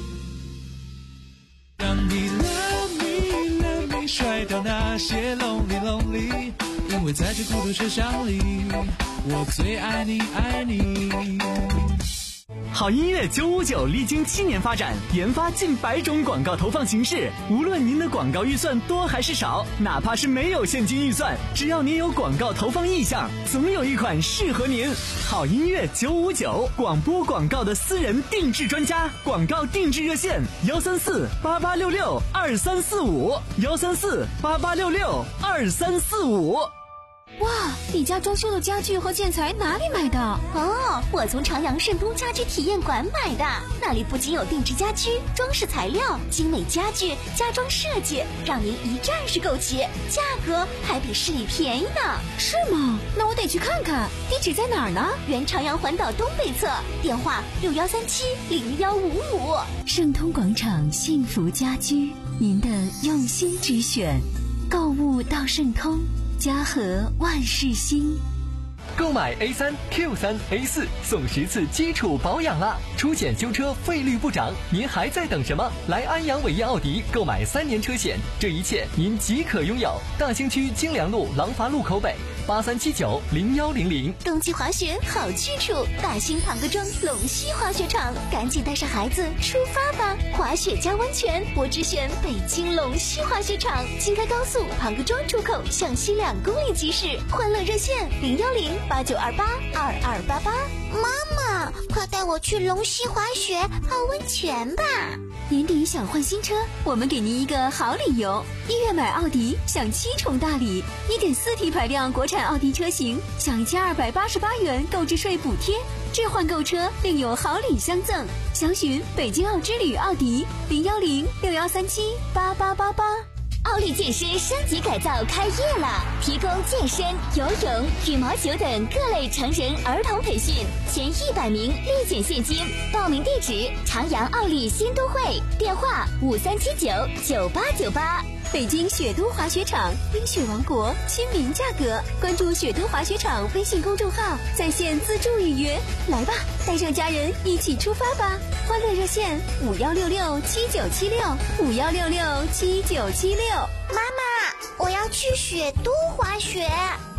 让你 love me love me 甩掉那些 lonely lonely， 因为在这孤独车厢里，我最爱你爱你。 好音乐九五九历经七年发展，研发近百种广告投放形式。无论您的广告预算多还是少，哪怕是没有现金预算，只要您有广告投放意向，总有一款适合您。好音乐九五九，广播广告的私人定制专家，广告定制热线：幺三四八八六六二三四五，幺三四八八六六二三四五。 哇，你家装修的家具和建材哪里买的？哦，我从长阳盛东家居体验馆买的，那里不仅有定制家居、装饰材料、精美家具、家装设计，让您一站式购齐，价格还比市里便宜呢。是吗？那我得去看看。地址在哪儿呢？原长阳环岛东北侧，电话六幺三七零幺五五。 盛通广场幸福家居，您的用心之选，购物到盛通。家和万事兴。 购买 A 三 Q 三 A 四送十次基础保养啦！出险修车费率不涨，您还在等什么？来安阳伟业奥迪购买三年车险，这一切您即可拥有。大兴区京良路廊坊路口北八三七九零幺零零。 冬季滑雪好去处，大兴庞各庄龙溪滑雪场，赶紧带上孩子出发吧！滑雪加温泉，我只选北京龙溪滑雪场。京开高速庞各庄出口向西两公里即驶，欢乐热线零幺零八九二八二二八八。 妈妈，快带我去龙溪滑雪泡温泉吧！ 年底想换新车，我们给您一个好理由：一月买奥迪享七重大礼，一点四 T 排量国产奥迪车型享一千二百八十八元购置税补贴，置换购车另有好礼相赠。详询北京奥之旅奥迪零幺零六幺三七八八八八。 奥利健身升级改造开业了，提供健身、游泳、羽毛球等各类成人儿童培训，前一百名立减现金。报名地址：长阳奥利新都会，电话五三七九九八九八。 北京雪都滑雪场，冰雪王国，亲民价格。关注雪都滑雪场微信公众号，在线自助预约。来吧，带上家人一起出发吧！欢乐热线五幺六六七九七六五幺六六七九七六。 妈妈，我要去雪都滑雪。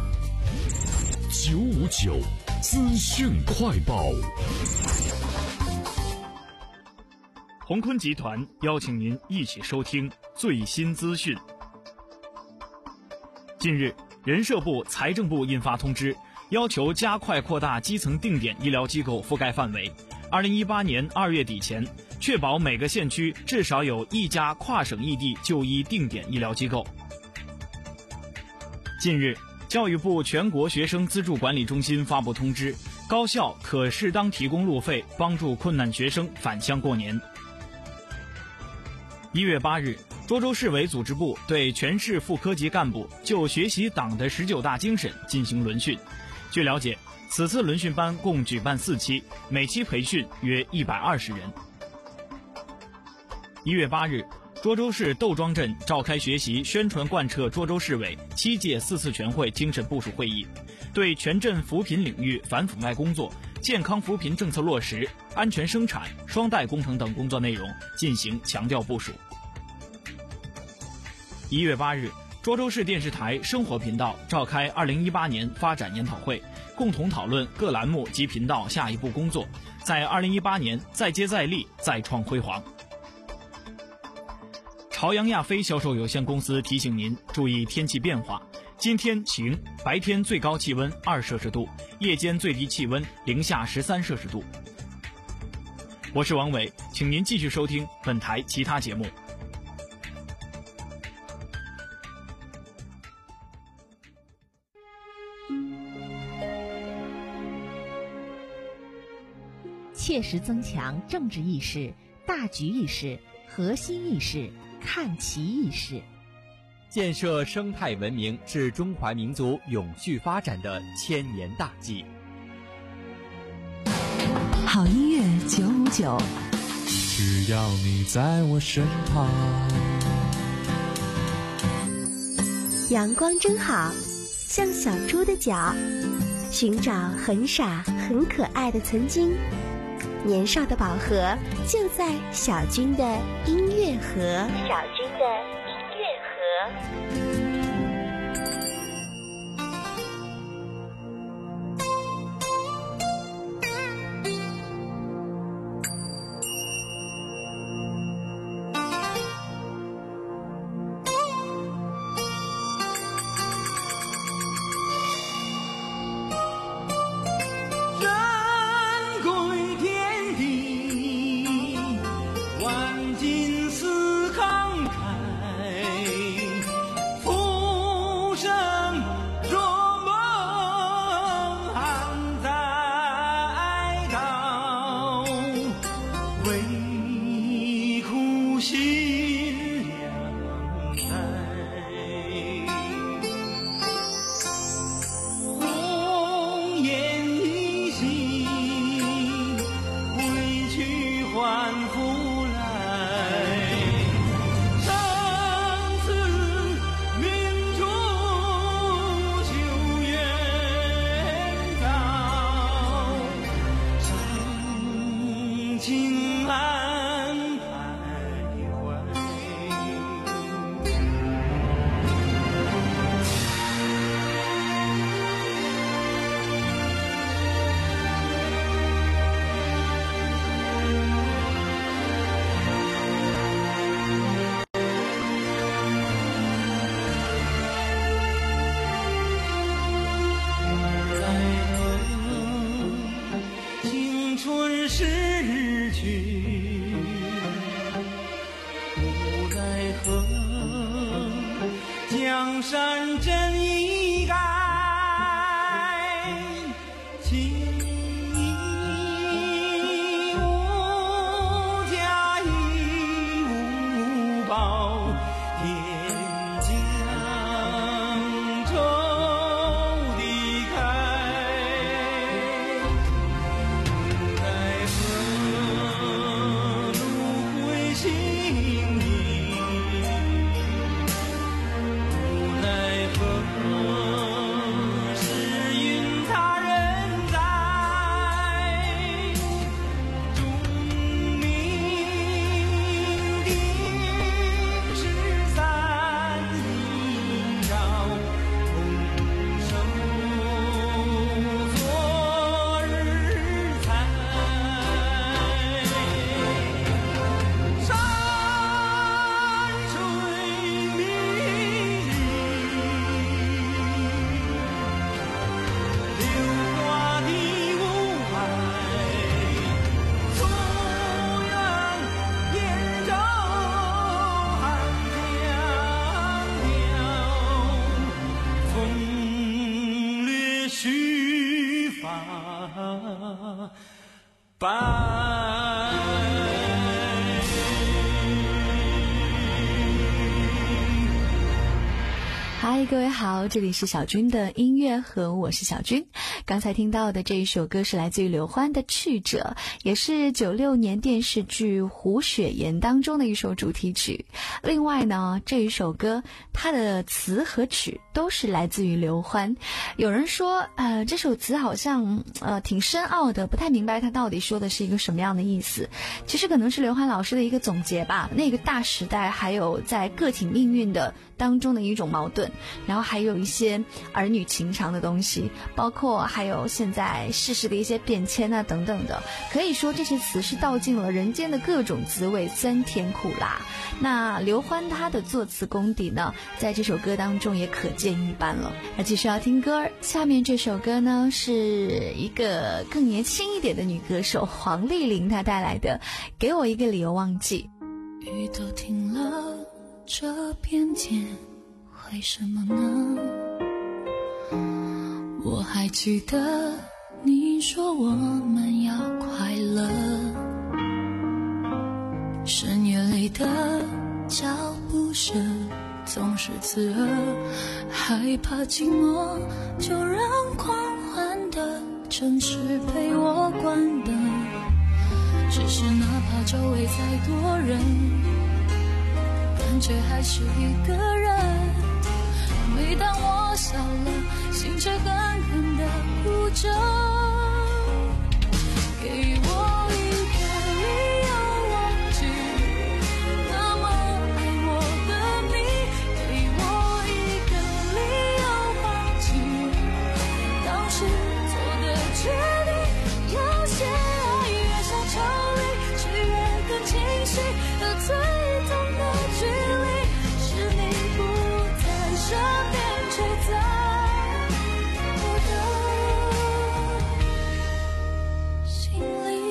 九五九资讯快报。 鸿坤集团邀请您一起收听最新资讯。近日，人社部、财政部印发通知，要求加快扩大基层定点医疗机构覆盖范围。二零一八年二月底前，确保每个县区至少有一家跨省异地就医定点医疗机构。近日，教育部全国学生资助管理中心发布通知，高校可适当提供路费，帮助困难学生返乡过年。一月八日，涿州市委组织部对全市副科级干部就学习党的十九大精神进行轮训。据了解，此次轮训班共举办四期，每期培训约一百二十人。一月八日，涿州市窦庄镇召开学习宣传贯彻涿州市委七届四次全会精神部署会议，对全镇扶贫领域反腐败工作、 健康扶贫政策落实、安全生产、双带工程等工作内容进行强调部署。一月八日，涿州市电视台生活频道召开二零一八年发展研讨会，共同讨论各栏目及频道下一步工作，在二零一八年再接再厉，再创辉煌。朝阳亚飞销售有限公司提醒您注意天气变化，今天晴，白天最高气温二摄氏度，夜间最低气温零下十三摄氏度。我是王伟，请您继续收听本台其他节目。 切实增强政治意识、大局意识、核心意识、看齐意识， 建设生态文明是中华民族永续发展的千年大计。 好音乐九五九， 只要你在我身旁。 阳光真好，像小猪的脚，寻找很傻很可爱的曾经。年少的宝盒就在小军的音乐盒。小军的音乐盒。 江山真一改，情义无价亦无宝，天将愁离开，奈何路会心意。拜。 好， 嗨，各位好，这里是小军的音乐盒，我是小军。刚才听到的这一首歌是来自于刘欢的《去者》，也是九六年电视剧《胡雪岩》当中的一首主题曲。另外呢，这一首歌它的词和曲都是来自于刘欢。有人说呃，这首词好像呃挺深奥的，不太明白它到底说的是一个什么样的意思。其实可能是刘欢老师的一个总结吧，那个大时代还有在个体命运的当中的一种矛盾，然后还有一些儿女情长的东西，包括还有现在世事的一些变迁啊等等的。可以说这些词是道尽了人间的各种滋味，酸甜苦辣。那刘欢他的作词功底呢，在这首歌当中也可见一斑了。那继续要听歌，下面这首歌呢是一个更年轻一点的女歌手黄丽玲她带来的《给我一个理由忘记》。 雨都停了，这边天为什么呢？我还记得你说我们要快乐，深夜里的脚步声总是刺耳，害怕寂寞就让狂欢的城市陪我关灯，只是哪怕周围再多人，感觉还是一个人。每当我笑了，心却狠狠地哭着。给我一个理由忘记那么爱我的你，给我一个理由放弃当时做的决定。有些爱越想抽离，却越更清晰的最痛的距离，是你不在身边，却在我的心里。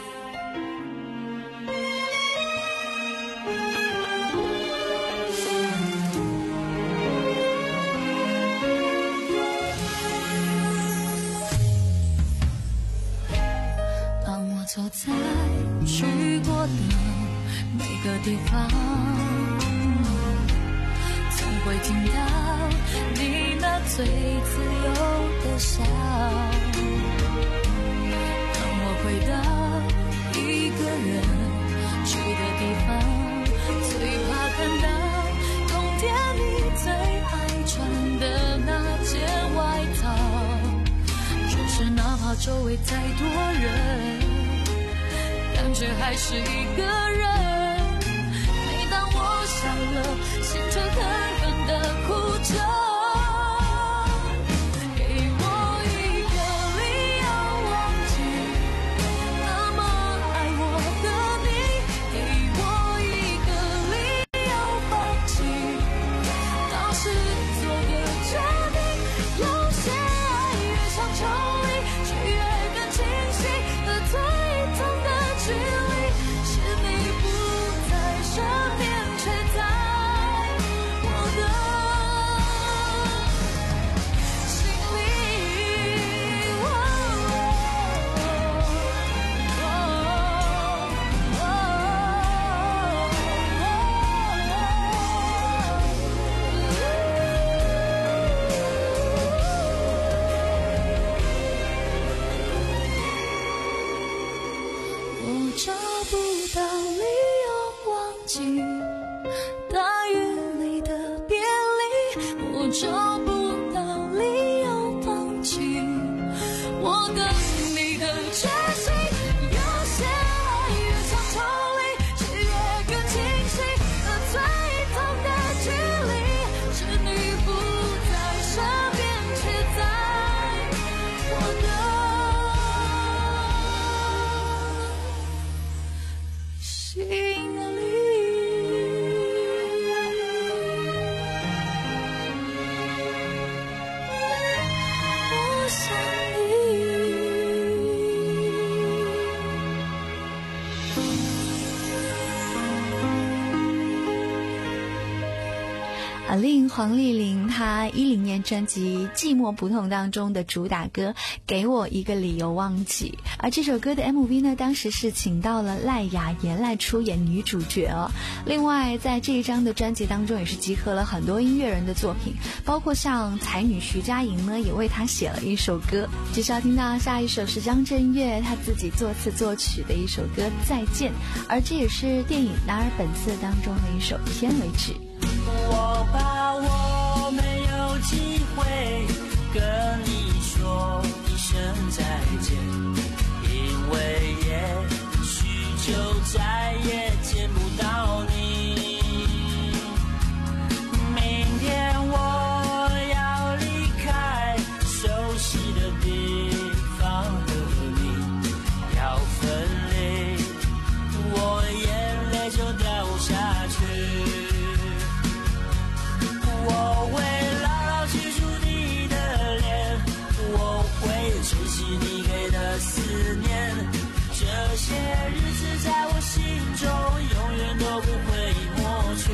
当我走在去过的每个地方，总会听到你那最自由的笑。当我回到一个人住的地方，最怕看到冬天你最爱穿的那件外套，就是哪怕周围再多人，感觉还是一个人。每当我笑了，心却狠狠地哭着。找不到理由忘记大雨里的别离，我找不到理由放弃我等你的决心。有些爱越想抽离，却越更清晰的最痛的距离，是你不在身边，却在我的心里。 啊，令黄丽玲她一零年专辑《寂寞不痛》当中的主打歌《给我一个理由忘记》，而这首歌的 M V 呢，当时是请到了赖雅妍来出演女主角哦。另外，在这一张的专辑当中，也是集合了很多音乐人的作品，包括像才女徐佳莹呢，也为她写了一首歌。接下来听到下一首是张震岳他自己作词作曲的一首歌《再见》，而这也是电影《男儿本色》当中的一首片尾曲。 我怕我没有机会跟你说一声再见，因为也许就再也见不到你。明天我要离开熟悉的地方，和你要分离，我眼泪就掉下去。我会牢牢记住你的脸，我会珍惜你给的思念，这些日子在我心中永远都不会抹去。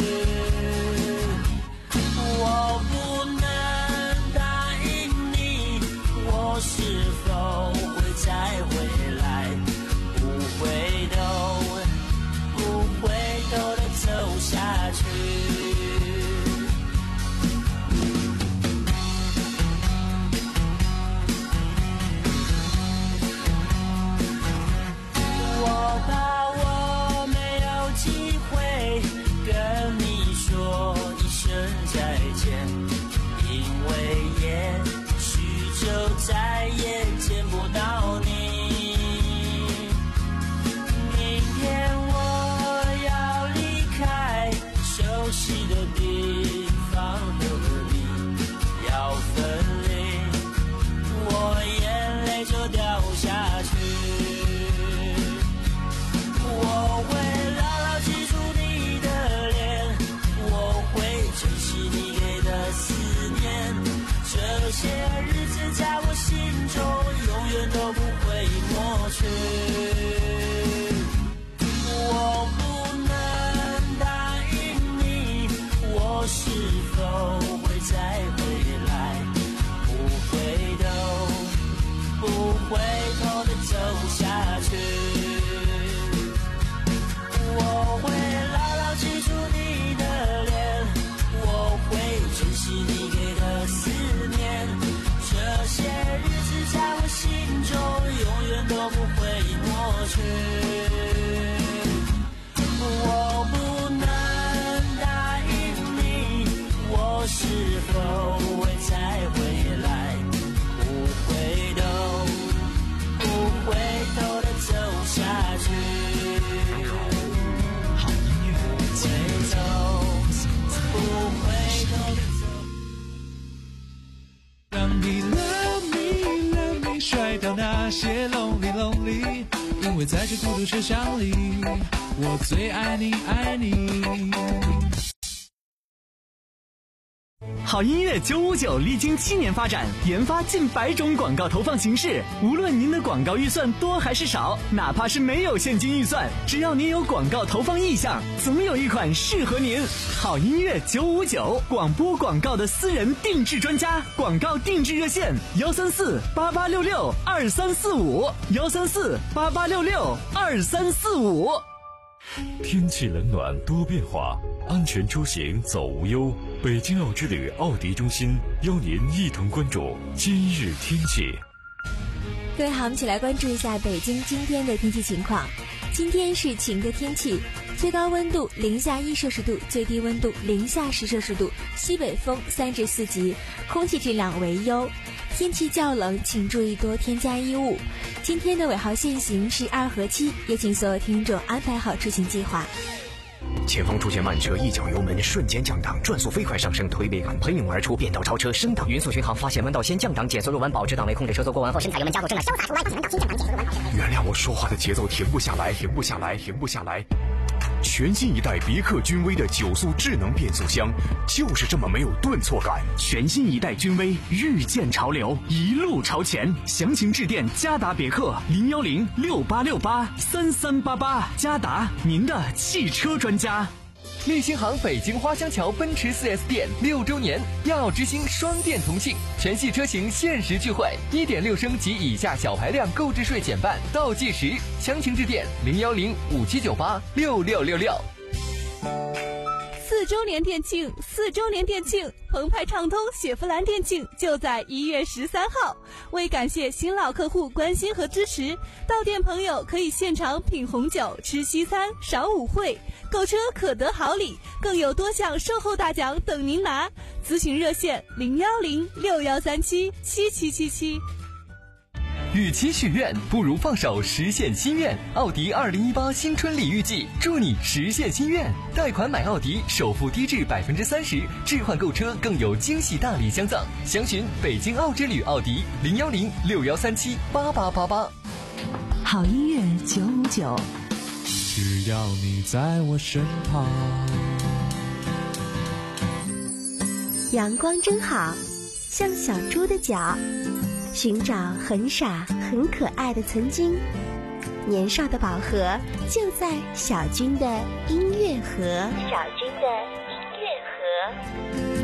我不能答应你，我是否会再回来，不回头，不回头的走下去。再也见不到你。明天我要离开熟悉的地方，和你要分离，我眼泪就掉下去。我会牢牢记住你的脸，我会珍惜你给的思念，这些日子在我心中永远都不会抹去。我不能答应你，我是否会再回来，不回头，不回头的走下去。我会牢牢记住你的脸，我会珍惜你给的思念，这些日子在我心中永远都不会抹去。我不能答应你，我是否会再回来，不回头，不回头的走下去。好音乐，不回头，不回头的走。 让你 love me love me 甩掉那些 lonely lonely， 因为在这孤独车厢里，我最爱你爱你。 好音乐九五九历经七年发展，研发近百种广告投放形式。无论您的广告预算多还是少，哪怕是没有现金预算，只要您有广告投放意向，总有一款适合您。好音乐九五九，广播广告的私人定制专家，广告定制热线：幺三四八八六六二三四五，幺三四八八六六二三四五。 天气冷暖多变化，安全出行走无忧。北京奥之旅奥迪中心邀您一同关注今日天气。 各位好，我们一起来关注一下北京今天的天气情况。今天是晴的天气，最高温度零下一摄氏度，最低温度零下十摄氏度，西北风三至四级，空气质量为优。天气较冷，请注意多添加衣物。今天的尾号限行是二和七，也请所有听众安排好出行计划。 前方出现慢车，一脚油门瞬间降档，转速飞快上升，推背感喷涌而出，变道超车升档，匀速巡航，发现弯道先降档，减速入弯，保持档位，控制车速过弯后深踩油门加速，正的潇洒出弯，减档先降档，减速入弯。 原谅我说话的节奏停不下来，停不下来，停不下来。全新一代别克君威的九速智能变速箱，就是这么没有顿挫感。 全新一代君威，遇见潮流，一路朝前。详情致电嘉达别克零幺零六八六八三三八八，嘉达您的汽车专家。 立新行北京花乡桥奔驰 四 S 店六周年亚奥之星双店同庆，全系车型限时钜惠， 一点六升及以下小排量购置税减半，倒计时，详情致电零幺零五七九八六六六六。 四周年店庆，四周年店庆，澎湃畅通雪佛兰店庆就在一月十三号。为感谢新老客户关心和支持，到店朋友可以现场品红酒、吃西餐、赏舞会，购车可得好礼，更有多项售后大奖等您拿。咨询热线零幺零六幺三七七七七七。 与其许愿，不如放手实现心愿。奥迪二零一八新春礼遇季，祝你实现心愿。贷款买奥迪，首付低至百分之三十，置换购车更有惊喜大礼相赠。详询北京奥之旅奥迪零幺零六幺三七八八八八。 好音乐九五九， 只要你在我身旁。 阳光真好，像小猪的脚。寻找很傻很可爱的曾经，年少的宝盒就在小军的音乐盒。小军的音乐盒。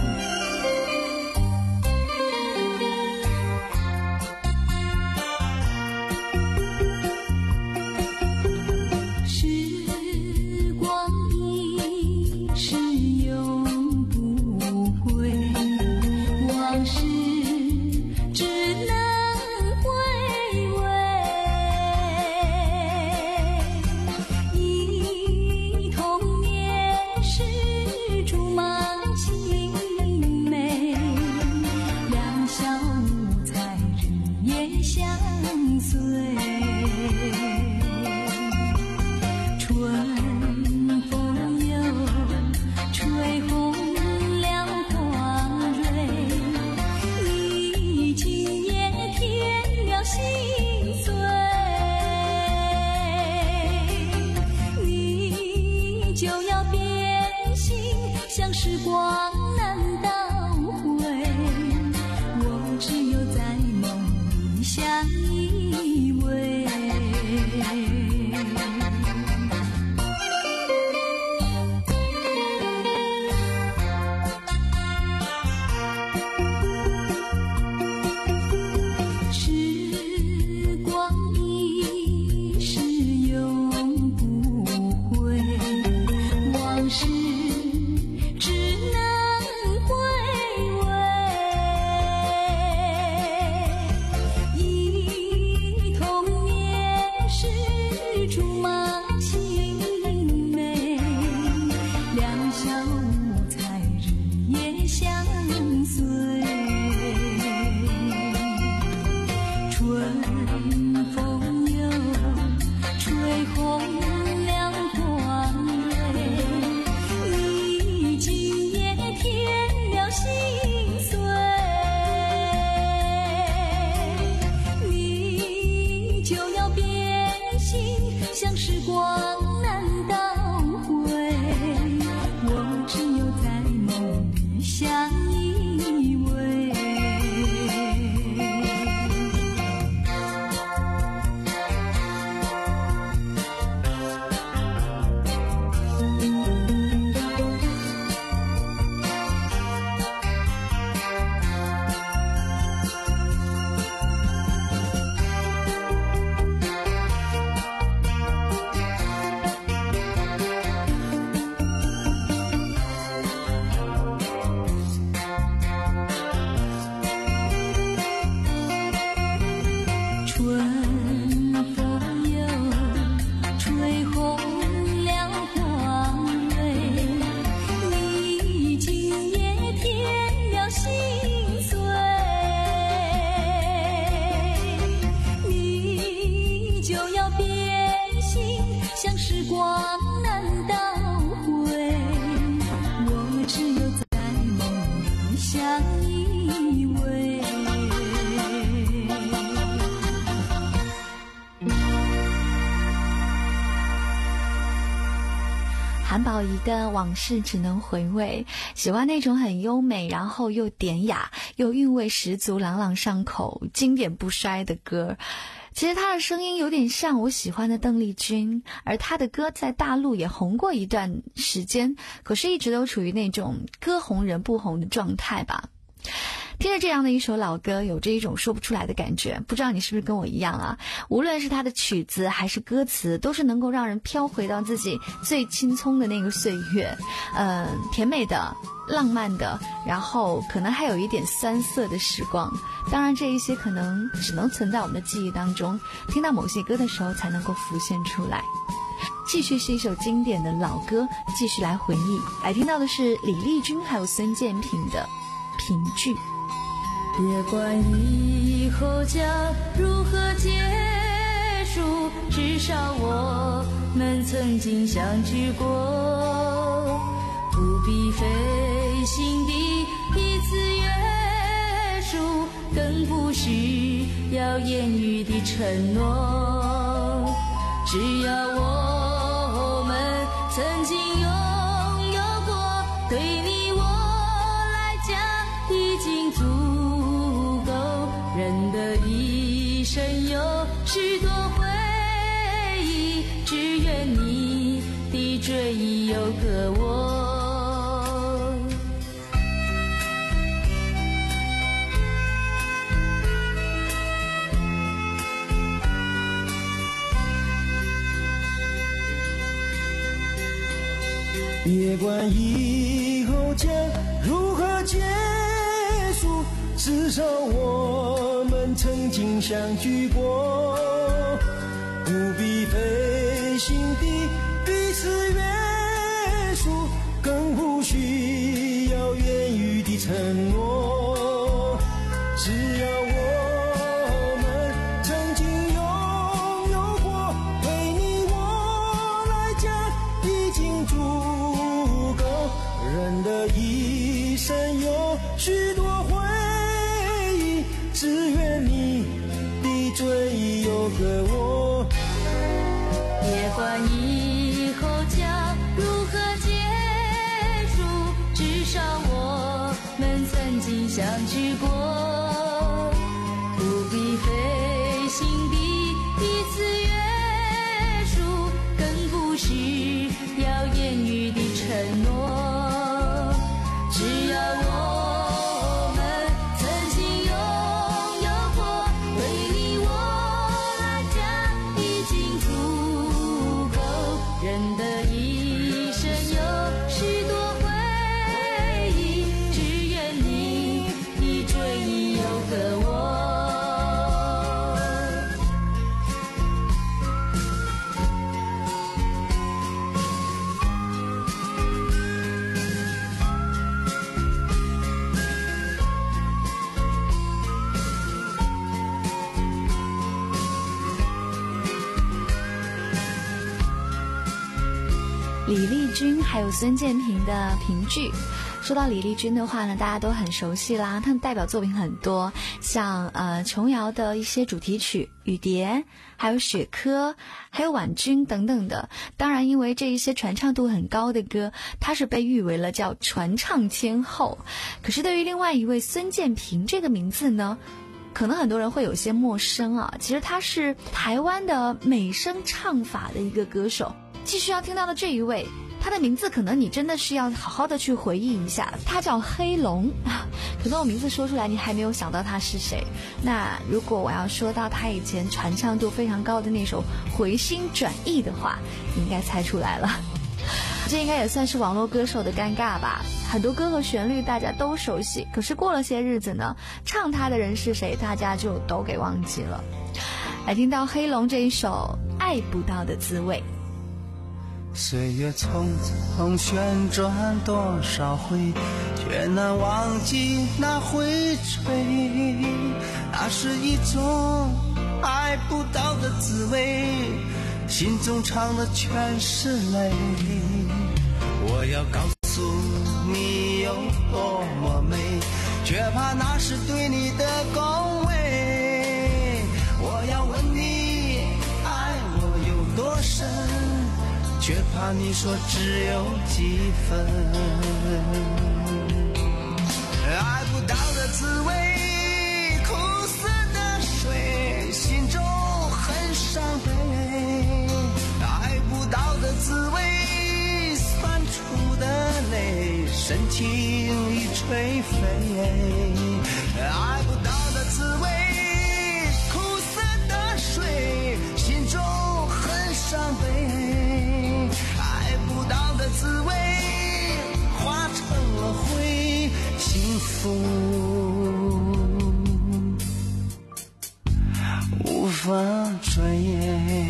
时光一逝永不回，往事只能回味，忆童年时竹马青梅，两小无猜日夜相随，春风又吹红了花蕊，你今夜添了心碎，你就要变心，像时光难倒回，我只有在梦里相依偎。时光一逝永不回，往事只能回味，忆童年时竹马青梅，两小无猜日夜相随，春风又吹红了花蕊，你今夜添了心碎，你就要变心，像时光难倒回，我只有在梦里相依偎。春风又吹红了花蕊，你今夜添了心碎，你就要变心，像时光难倒回，我只有在梦里相依偎。 韩宝仪的往事只能回味，喜欢那种很优美，然后又典雅，又韵味十足，朗朗上口，经典不衰的歌。 其实他的声音有点像我喜欢的邓丽君，而他的歌在大陆也红过一段时间，可是一直都处于那种歌红人不红的状态吧。听着这样的一首老歌，有着一种说不出来的感觉，不知道你是不是跟我一样啊？无论是他的曲子还是歌词，都是能够让人飘回到自己最青葱的那个岁月，嗯、呃，甜美的、浪漫的，然后可能还有一点酸涩的时光。当然，这一些可能只能存在我们的记忆当中，听到某些歌的时候才能够浮现出来。继续是一首经典的老歌，继续来回忆。来听到的是李丽君还有孙建平的《凭据》。 别管以后将如何结束，至少我们曾经相聚过，不必费心地彼此约束，更不需要言语的承诺，只要我们曾经拥有过，对你我来讲已经足够。人的一生有许多回忆，只愿你的追忆有个我。 别管以后将如何结束，至少我们曾经相聚过，不必费心地彼此约束，更不需要言语的承诺，只要我们曾经拥有过，对你我来讲已经足够。人的一生有许多回忆，只愿你的追忆有个我。 别管以后将如何结束，至少我们曾经相聚过，不必费心地彼此约束，更不需要言语的承诺，只要我们曾经拥有过，对你我来讲已经足够。人的一生有许多回忆，只愿你的追忆有个我。 李丽君还有孙建平的凭据。说到李丽君的话呢，大家都很熟悉啦，她的代表作品很多，像呃琼瑶的一些主题曲《雨蝶》，还有《雪珂》，还有《婉君》等等的。当然因为这一些传唱度很高的歌，她是被誉为了叫传唱天后。可是对于另外一位孙建平这个名字呢，可能很多人会有些陌生啊。其实他是台湾的美声唱法的一个歌手。继续要听到的这一位，他的名字可能你真的是要好好的去回忆一下，他叫黑龙。可能我名字说出来你还没有想到他是谁。那如果我要说到他以前传唱度非常高的那首《回心转意》的话，你应该猜出来了。这应该也算是网络歌手的尴尬吧，很多歌和旋律大家都熟悉，可是过了些日子呢，唱他的人是谁大家就都给忘记了。来听到黑龙这一首《爱不到的滋味》。 岁月匆匆旋转多少回，却难忘记那回吹。那是一种爱不到的滋味，心中藏的全是泪。我要告诉你有多么美，却怕那是对你的恭维。我要问你爱我有多深，却怕你说只有几分。爱不到的滋味，苦涩的水，心中伤悲，爱不到的滋味，酸楚的泪，深情已吹飞。爱不到的滋味，苦涩的水，心中很伤悲。爱不到的滋味，化成了灰，幸福无法追。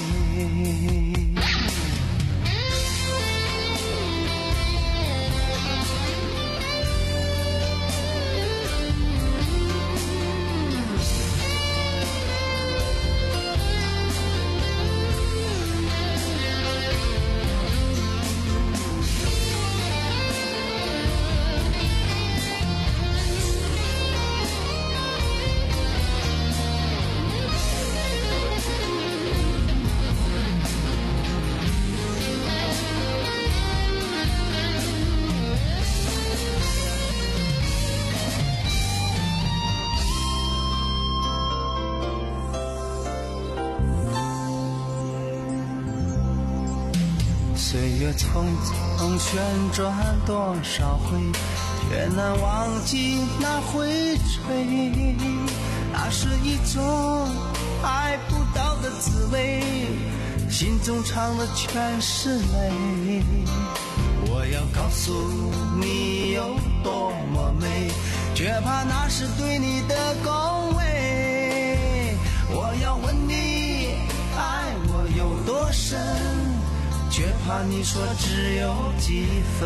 岁月匆匆旋转多少回，却难忘记那回吹。那是一种爱不到的滋味，心中藏的全是泪。我要告诉你有多么美，却怕那是对你的恭维。我要问你爱我有多深，却怕你说只有几分。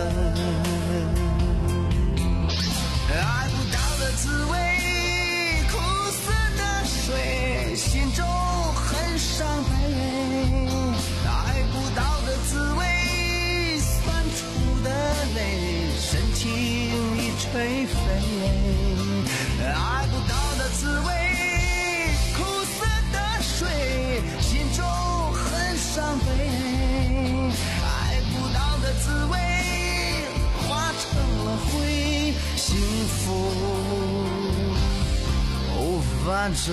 爱不到的滋味，苦涩的水，心中很伤悲。爱不到的滋味，酸楚的泪，深情已吹飞。爱不到的滋味，苦涩的水，心中很伤悲。滋味化成了灰，幸福无法追。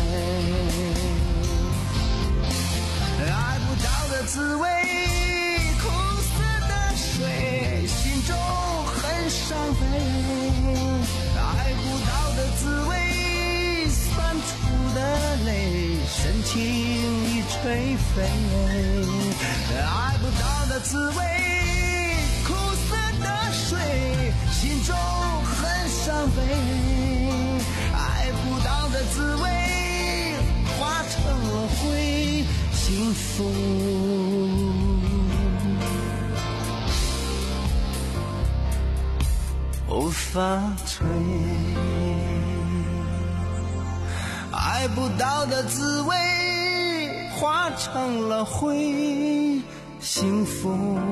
爱不到的滋味，苦涩的水，心中很伤悲。爱不到的滋味，酸楚的泪，深情已吹飞。爱不到的滋味，苦涩的水，心中很伤悲。爱不到的滋味，化成了灰，幸福无法追。爱不到的滋味，化成了灰，幸福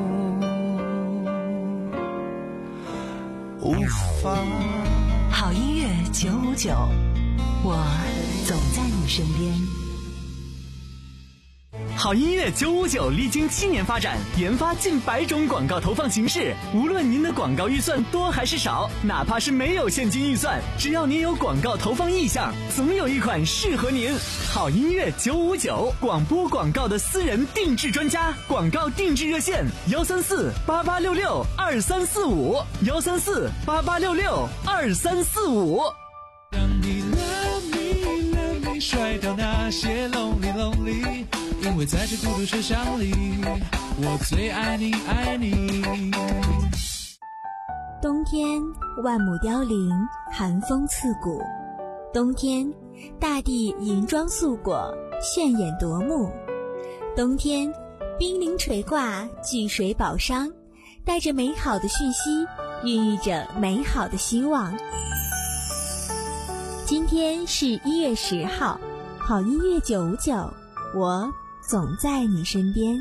无法。 好音乐九五九，我总在你身边。 好音乐九五九历经七年发展，研发近百种广告投放形式。无论您的广告预算多还是少，哪怕是没有现金预算，只要您有广告投放意向，总有一款适合您。好音乐九五九，广播广告的私人定制专家，广告定制热线：幺三四八八六六二三四五，幺三四八八六六二三四五。 让你 love me love me 甩掉那些 lonely lonely， 因为在这孤独车厢里，我最爱你爱你。 冬天万亩凋零，寒风刺骨。冬天大地银装素裹，炫眼夺目。冬天冰凌垂挂，聚水宝商，带着美好的讯息，孕育着美好的希望。今天是一月十号，好音乐九五九，我总在你身边。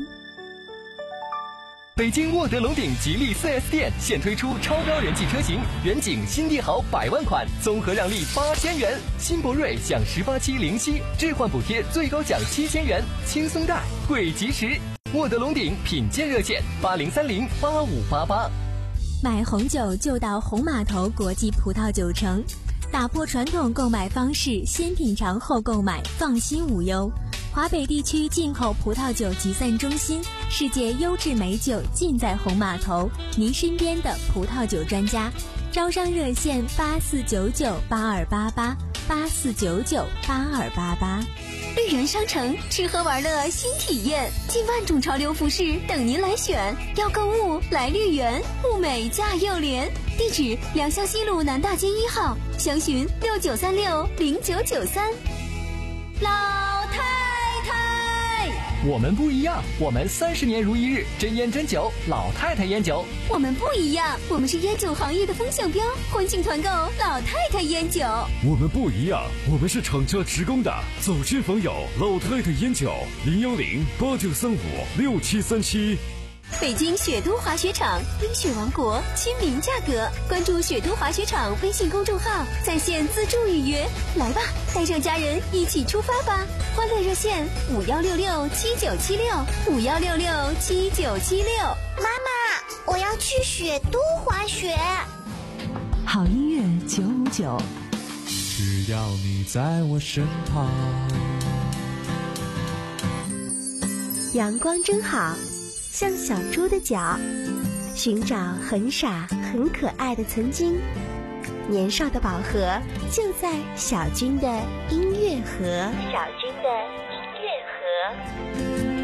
北京沃德龙鼎吉利 四 S 店现推出超高人气车型，远景新帝豪百万款，综合让利八千元；新博瑞享十八期零息置换补贴，最高奖七千元，轻松贷，贵及时。沃德龙鼎品鉴热线：八零三零八五八八。 买红酒就到红码头国际葡萄酒城，打破传统购买方式，先品尝后购买，放心无忧。 华北地区进口葡萄酒集散中心，世界优质美酒尽在红码头，您身边的葡萄酒专家。招商热线八四九九八二八八八四九九八二八八。 绿园商城，吃喝玩乐新体验，近万种潮流服饰等您来选。要购物来绿园，物美价又廉。地址：良乡西路南大街一号，详询六九三六零九九三。老太太， 我们不一样，我们三十年如一日，真烟真酒，老太太烟酒。 我们不一样，我们是烟酒行业的风向标，欢庆团购老太太烟酒。 我们不一样，我们是厂家直供的，走亲访友，老太太烟酒，零幺零八九三五六七三七。 北京雪都滑雪场，冰雪王国，亲民价格。关注雪都滑雪场微信公众号，在线自助预约。来吧，带上家人一起出发吧！欢乐热线五幺六六七九七六五幺六六七九七六。 妈妈，我要去雪都滑雪。 好音乐九五九， 只要你在我身旁。 阳光真好，像小猪的脚，寻找很傻很可爱的曾经。年少的宝盒就在小军的音乐盒。小军的音乐盒。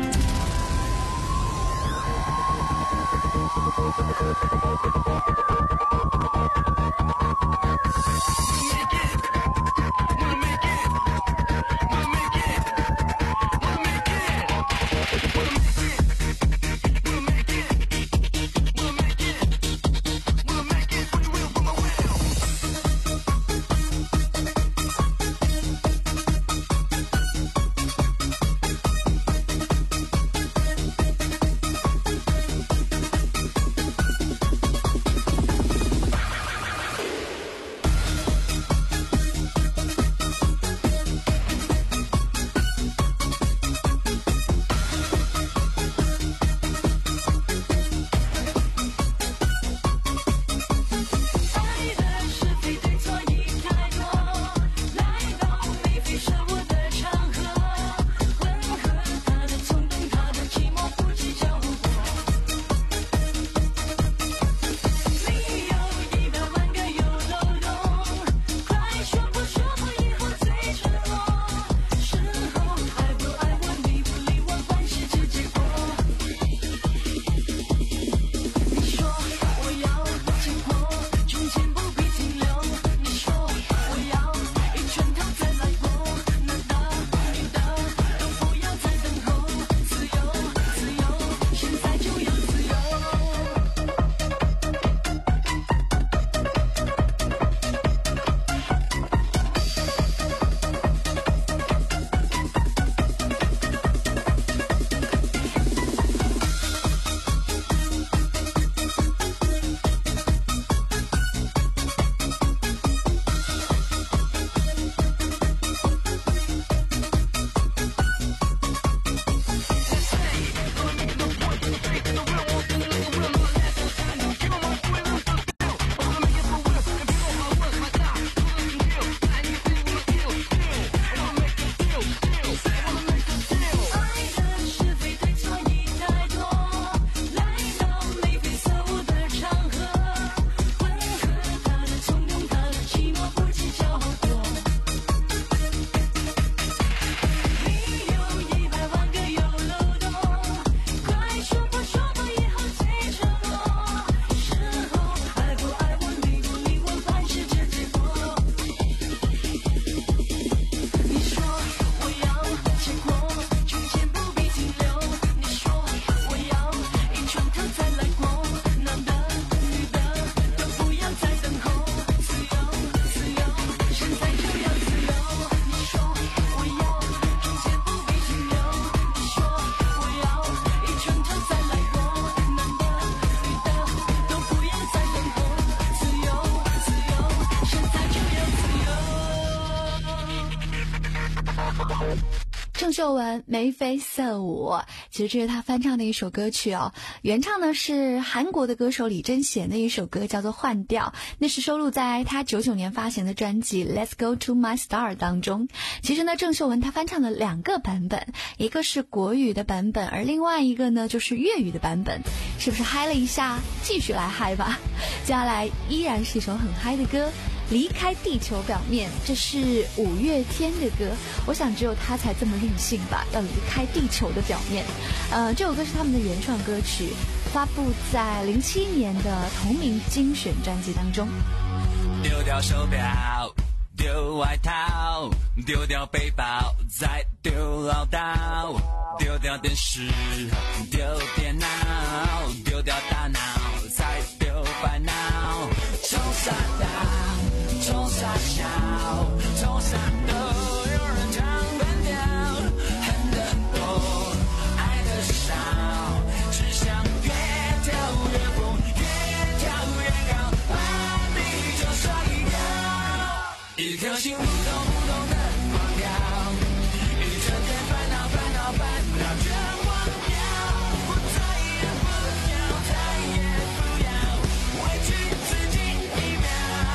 郑秀文眉飞色舞，其实这是他翻唱的一首歌曲哦。原唱呢是韩国的歌手李贞贤的一首歌，叫做《换调》，那是收录在他九九年发行的专辑《Let's Go to My Star》当中。其实呢，郑秀文她翻唱了两个版本，一个是国语的版本，而另外一个呢就是粤语的版本。是不是嗨了一下？继续来嗨吧！接下来依然是一首很嗨的歌。离开地球表面，这是五月天的歌，我想只有他才这么任性吧，要离开地球的表面。呃，这首歌是他们的原创歌曲，发布在零七年的同名精选专辑当中。 丢掉手表，丢外套，丢掉背包，再丢唠叨，丢掉电视，丢电脑，丢掉大脑，再丢烦恼，冲啥大？冲啥小，冲啥都有人唱反调，恨得多，爱得少，只想越跳越疯，越跳越高，把地球甩掉。一颗心扑通扑通的狂跳，一瞬间烦恼烦恼烦恼全忘掉，不再也不要，再也不要委屈自己一秒。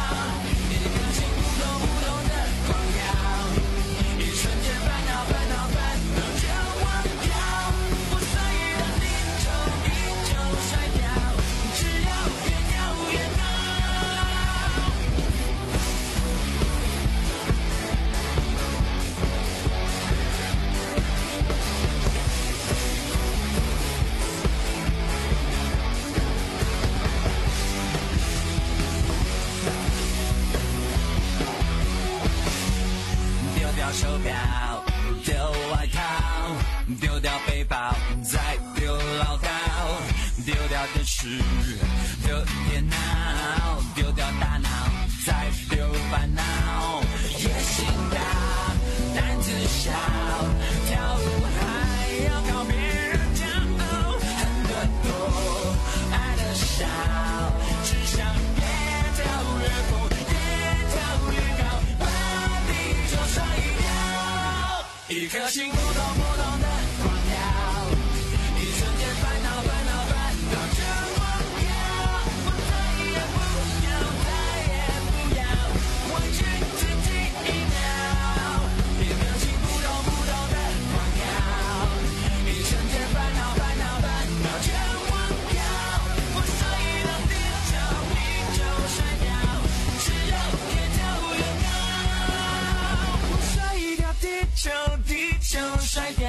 手表，丢外套，丢掉背包，再丢唠叨，丢掉电视，丢电脑，丢掉大脑，再丢烦恼。野心大，胆子小，跳舞还要靠别人骄傲，恨得多，爱得少，只想越跳越疯，越跳越高，把地球甩掉。一颗心扑通扑通的狂跳，一瞬间烦恼烦恼烦恼全忘掉，我再也不要，再也不要委屈自己一秒。一颗心扑通扑通的狂跳，一瞬间烦恼烦恼烦恼全忘掉，我所以让地球地球甩掉，只有越跳越高，我甩掉地球地球甩掉。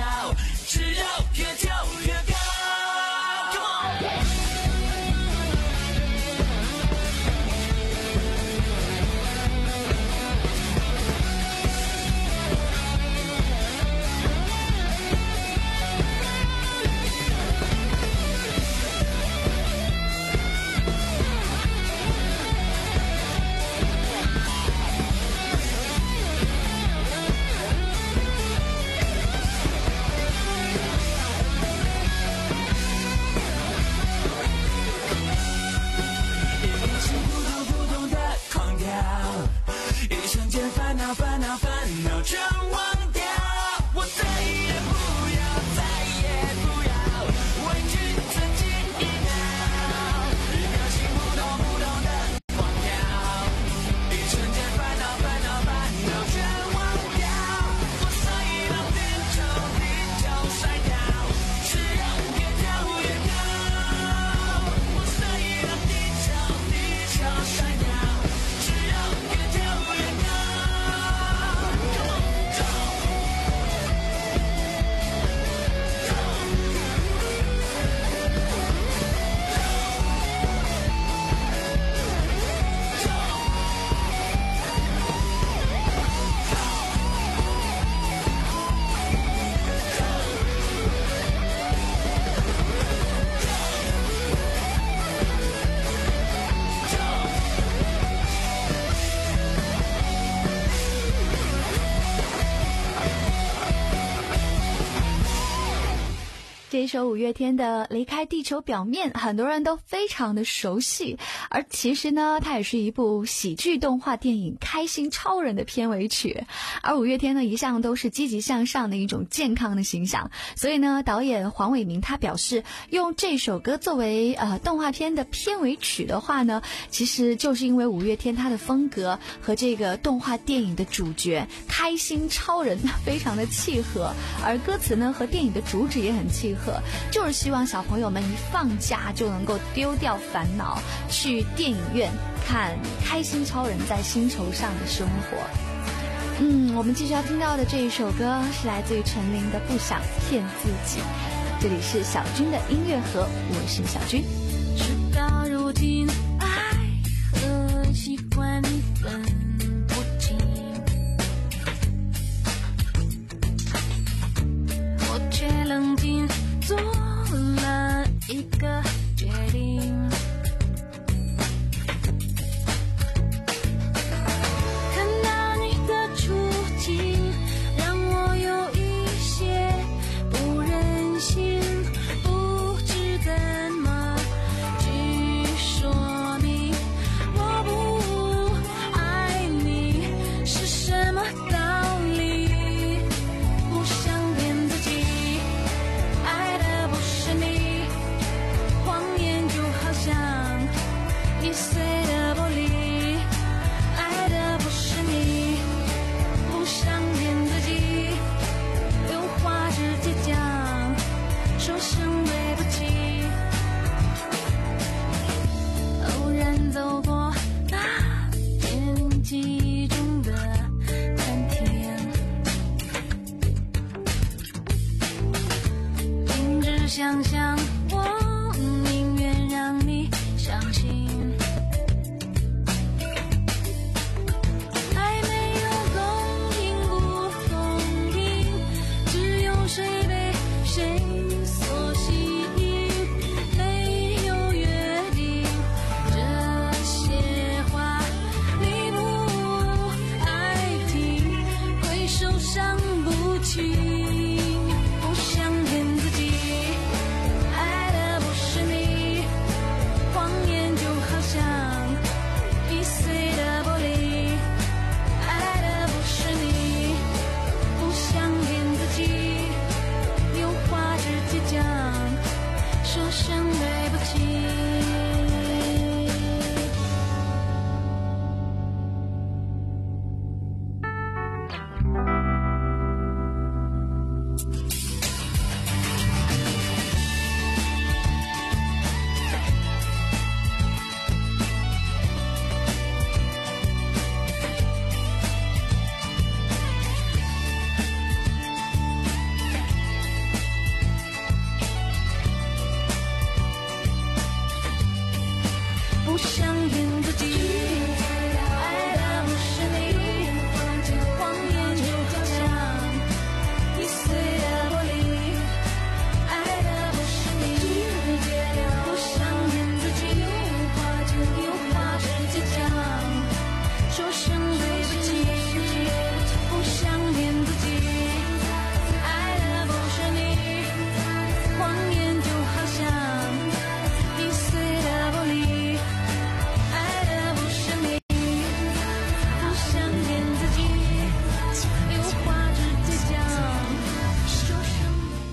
这首五月天的《离开地球表面》，很多人都非常的熟悉，而其实呢，它也是一部喜剧动画电影《开心超人》的片尾曲。而五月天呢，一向都是积极向上的一种健康的形象，所以呢，导演黄伟明他表示，用这首歌作为呃动画片的片尾曲的话呢，其实就是因为五月天他的风格和这个动画电影的主角开心超人非常的契合，而歌词呢和电影的主旨也很契合，就是希望小朋友们一放假就能够丢掉烦恼，去电影院看开心超人在星球上的生活。嗯，我们继续要听到的这一首歌是来自于陈琳的《不想骗自己》。这里是小军的音乐盒，我是小军。 事到如今，爱和习惯你分不清，我却冷静做了一个决定。看到你的处境，让我有一些不忍心，不知怎么去说明我不爱你是什么道理。不想骗自己，爱的不是你，谎言就好像易碎的玻璃，爱的不是你，不想骗自己，有话直接讲，说声对不起。偶然走过那间记忆中的餐厅，停止想象，我宁愿让你相信。爱没有公平不公平，只有谁被谁所吸引，没有约定，这些话你不爱听，会受伤不轻。不想骗自己，爱的不是你，谎言就好像易碎的玻璃，爱的不是你，不想骗自己，有话直接讲，说声对不起。不想骗自己，爱的不是你，谎言就好像易碎的玻璃，爱的不是你，不想骗自己，有话直接讲，说声对不起。不想骗自己，爱的不是你，谎言就好像易碎的玻璃，爱的不是你，不想骗自己，有话直接讲，说声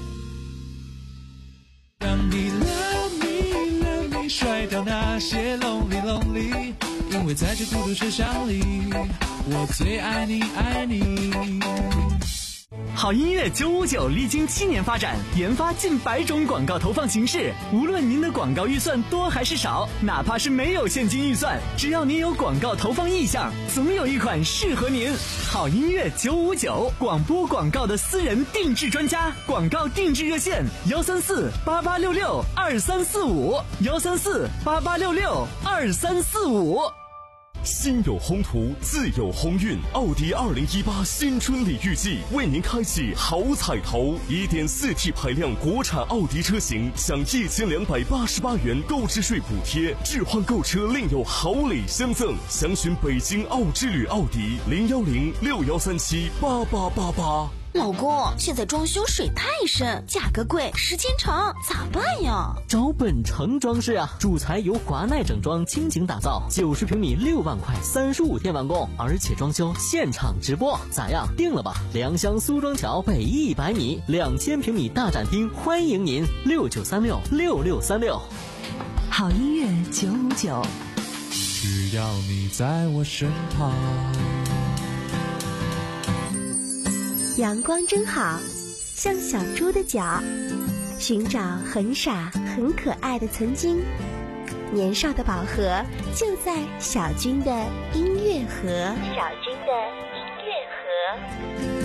让你 love me love me， 甩掉那些 lonely lonely， 因为在这孤独车厢里，我最爱你爱你。 好音乐九五九历经七年发展，研发近百种广告投放形式。无论您的广告预算多还是少，哪怕是没有现金预算，只要您有广告投放意向，总有一款适合您。好音乐九五九，广播广告的私人定制专家，广告定制热线：幺三四八八六六二三四五，幺三四八八六六二三四五。 心有宏图，自有鸿运。奥迪二零一八新春礼遇季为您开启好彩头， 一点四 T 排量国产奥迪车型享一千两百八十八元购置税补贴，置换购车另有好礼相赠。详询北京奥之旅奥迪零幺零六幺三七八八八八。 老公，现在装修水太深，价格贵，时间长，咋办呀？ 找本城装饰啊，主材由华奈整装倾情打造，九十平米六万块，三十五天完工，而且装修现场直播，咋样？定了吧？良乡苏庄桥北一百米，两千平米大展厅，欢迎您六九三六六六三六。 好音乐九五九， 只要你在我身旁。 阳光真好，像小猪的脚，寻找很傻很可爱的曾经。年少的宝盒就在小军的音乐盒。小军的音乐盒。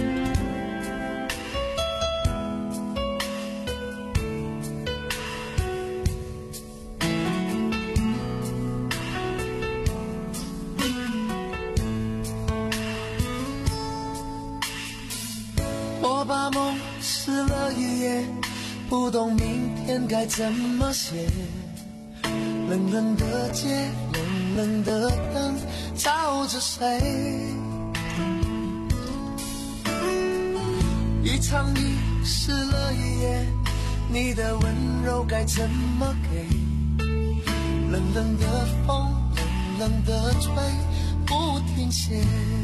我把梦撕了一页，不懂明天该怎么写。冷冷的街，冷冷的灯，照着谁？一场雨湿了一夜，你的温柔该怎么给？冷冷的风，冷冷的吹，不停歇。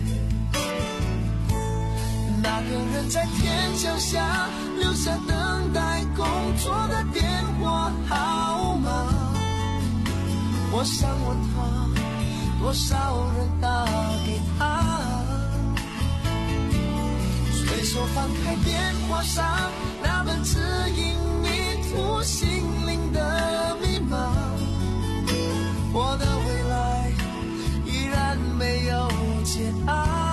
那个人在天桥下留下等待工作的电话号码，我想问他，多少人打给他？随手翻开电话上那本指引迷途心灵的密码，我的未来依然没有解答。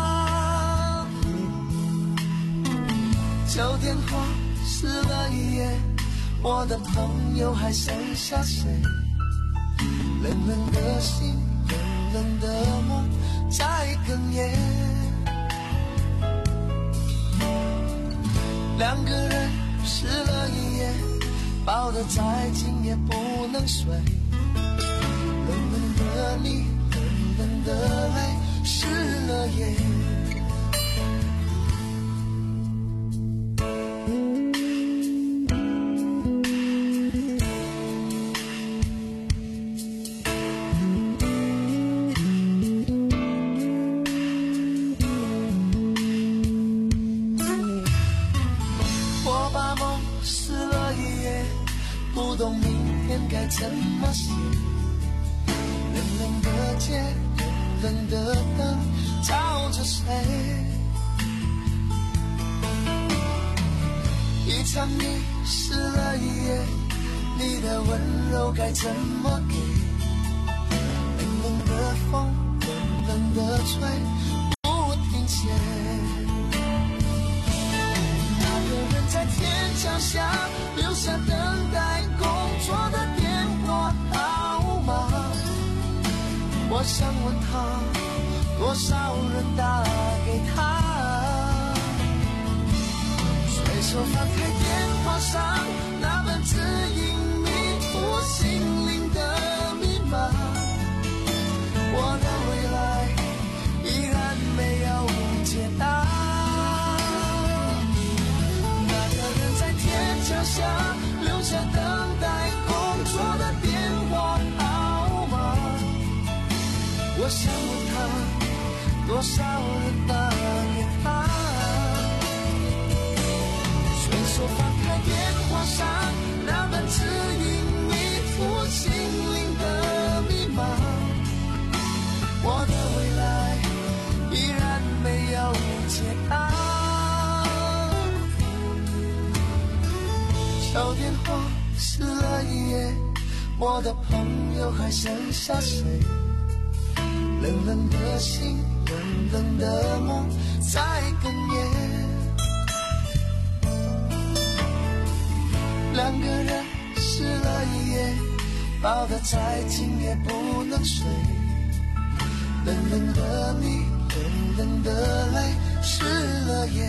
旧电话撕了一页，我的朋友还剩下谁？冷冷的心，冷冷的梦在哽咽。两个人湿了一夜，抱得再紧也不能睡。冷冷的你，冷冷的泪湿了夜。不懂明天该怎么写，冷冷的街，冷冷的灯，照着谁？一场雨湿了一夜，你的温柔该怎么给？冷冷的风，冷冷的吹，不停歇。那个人在天桥下留下等待工作的电话号码，我想问他，多少人打给他？随手翻开电话上那本指引迷途心灵的密码，我的未来依然没有解答。那个人在天桥下留下等待工作的电话号码，我想问他，多少人打给他？随手翻开电话上那本指引迷途心灵的密码，我的未来依然没有解答。旧电话撕了一页，我的朋友还剩下谁？冷冷的心，冷冷的梦在哽咽。两个人湿了一夜，抱得再紧也不能睡。冷冷的你，冷冷的泪湿了夜。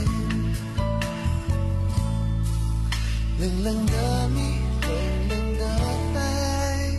冷冷的你，冷冷的泪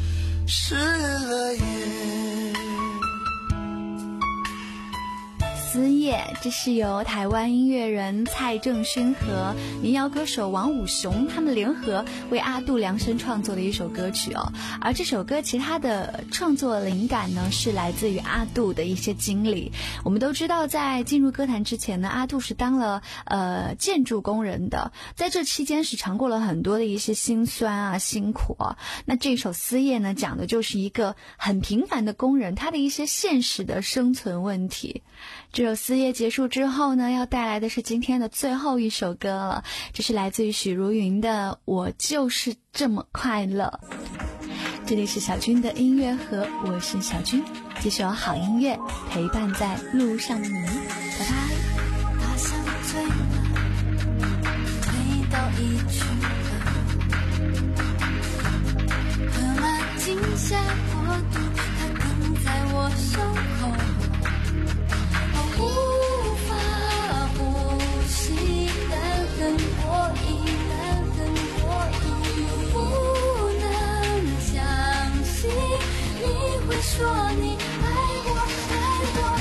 湿了夜。 思夜，这是由台湾音乐人蔡正勋和民谣歌手王武雄他们联合为阿杜量身创作的一首歌曲哦。而这首歌其他的创作灵感呢，是来自于阿杜的一些经历。我们都知道，在进入歌坛之前呢，阿杜是当了呃建筑工人的，在这期间是尝过了很多的一些辛酸啊、辛苦啊。那这首思夜呢，讲的就是一个很平凡的工人，他的一些现实的生存问题。这首思夜结束之后呢，要带来的是今天的最后一首歌了，这是来自于许茹芸的《我就是这么快乐》。这里是小军的音乐盒，我是小军，继续有好音乐陪伴在路上的你，拜拜。 他像醉了，推到一去了，喝了惊吓过度，他梗在我胸口，我无法呼吸，难分过瘾，难分过瘾，不能相信你会说你爱我，爱我，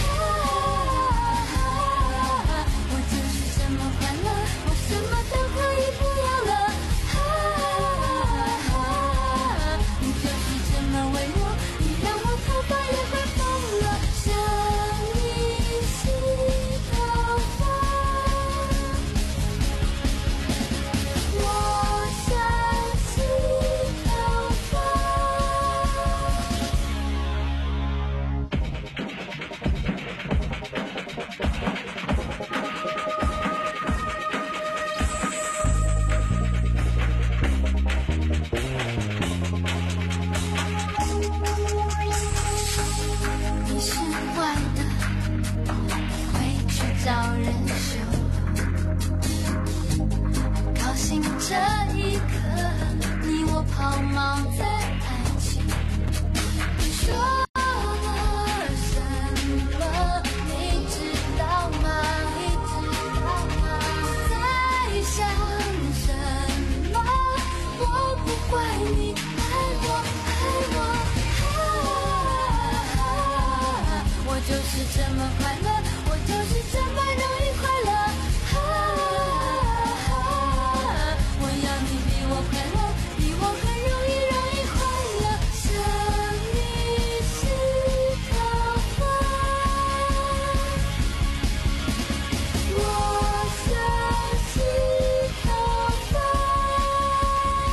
啊，我就是这么快乐，我什么都可以不要了，啊，你就是这么为我，你让我头发也会疯了，像你洗头发，我像洗头发。你是坏的，会去找人修。高兴这一刻，你我抛锚在爱情。你说了什么？你知道吗？你知道吗？我在想什么？我不怪你，爱我，爱我。啊，我就是这么快乐，我就是这么容易快乐。啊，我要你比我快乐，比我更容易容易快乐，像你洗头发，我像洗头发。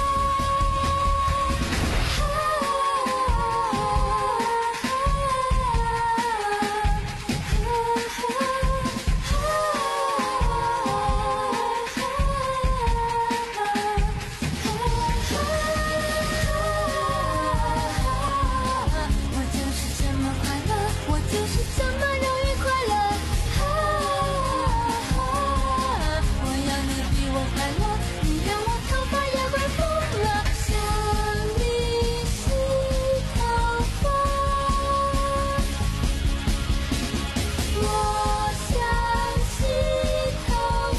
我就是这么快乐，我就是这么容易快乐。我要你比我快乐，你让我头发也会疯了，像你洗头发，我像洗头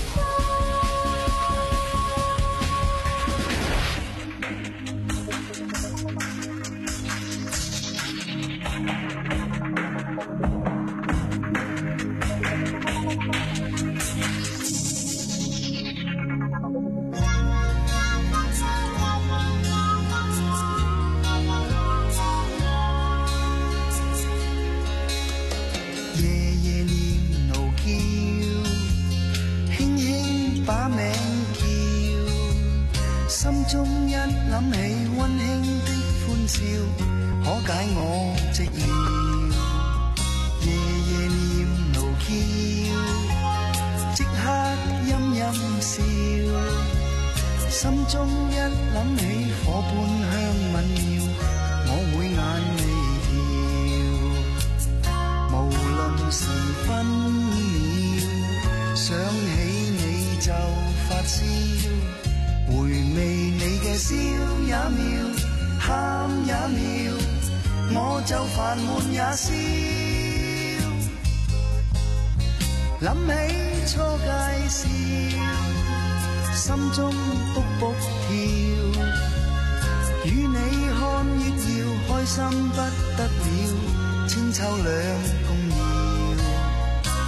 夜夜念奴叫，輕輕把名叫，心中一諗起溫馨的歡笑，可解我寂寥。夜夜念奴叫，即刻陰陰笑，心中一諗起伙伴香吻妙，我會眼眉搖。無論時分秒，想起你就發燒，回味你嘅笑也妙，喊也妙，我就煩悶也消。諗起初介紹，心中卜卜跳，與你看月耀，開心不得了，千秋兩共搖。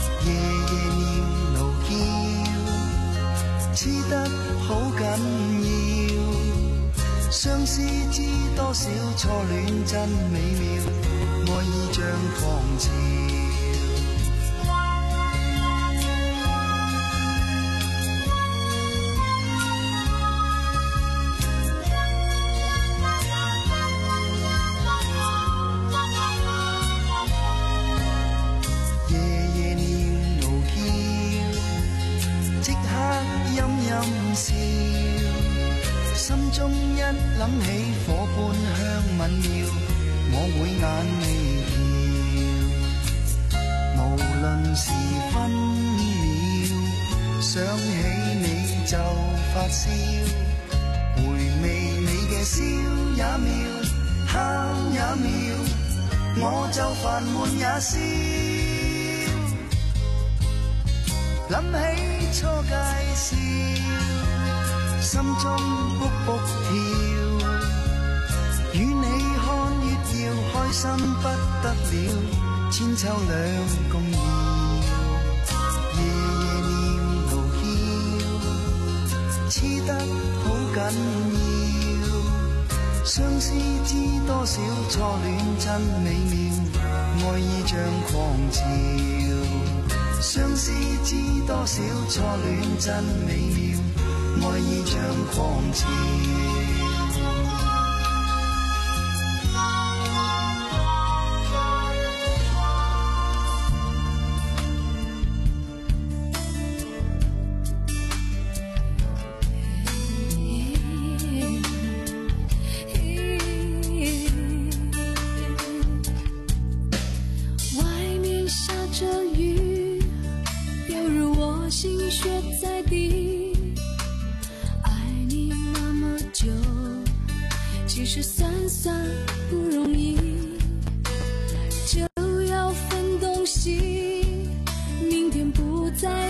黐得好緊要，相思知多少初戀真美妙，愛意像狂潮。心中一諗起火般香吻妙，我會眼眉跳。無論是分秒，想起你就發燒，回味你嘅笑也妙，喊也妙，我就煩悶也消。諗起初介紹，心中卜卜跳，與你看月曜，開心不得了，千秋兩共搖，夜夜念奴嬌，黐得好緊要，相思知多少初戀真美妙，愛意像狂潮，相思知多少初戀真美妙，愛意像狂潮。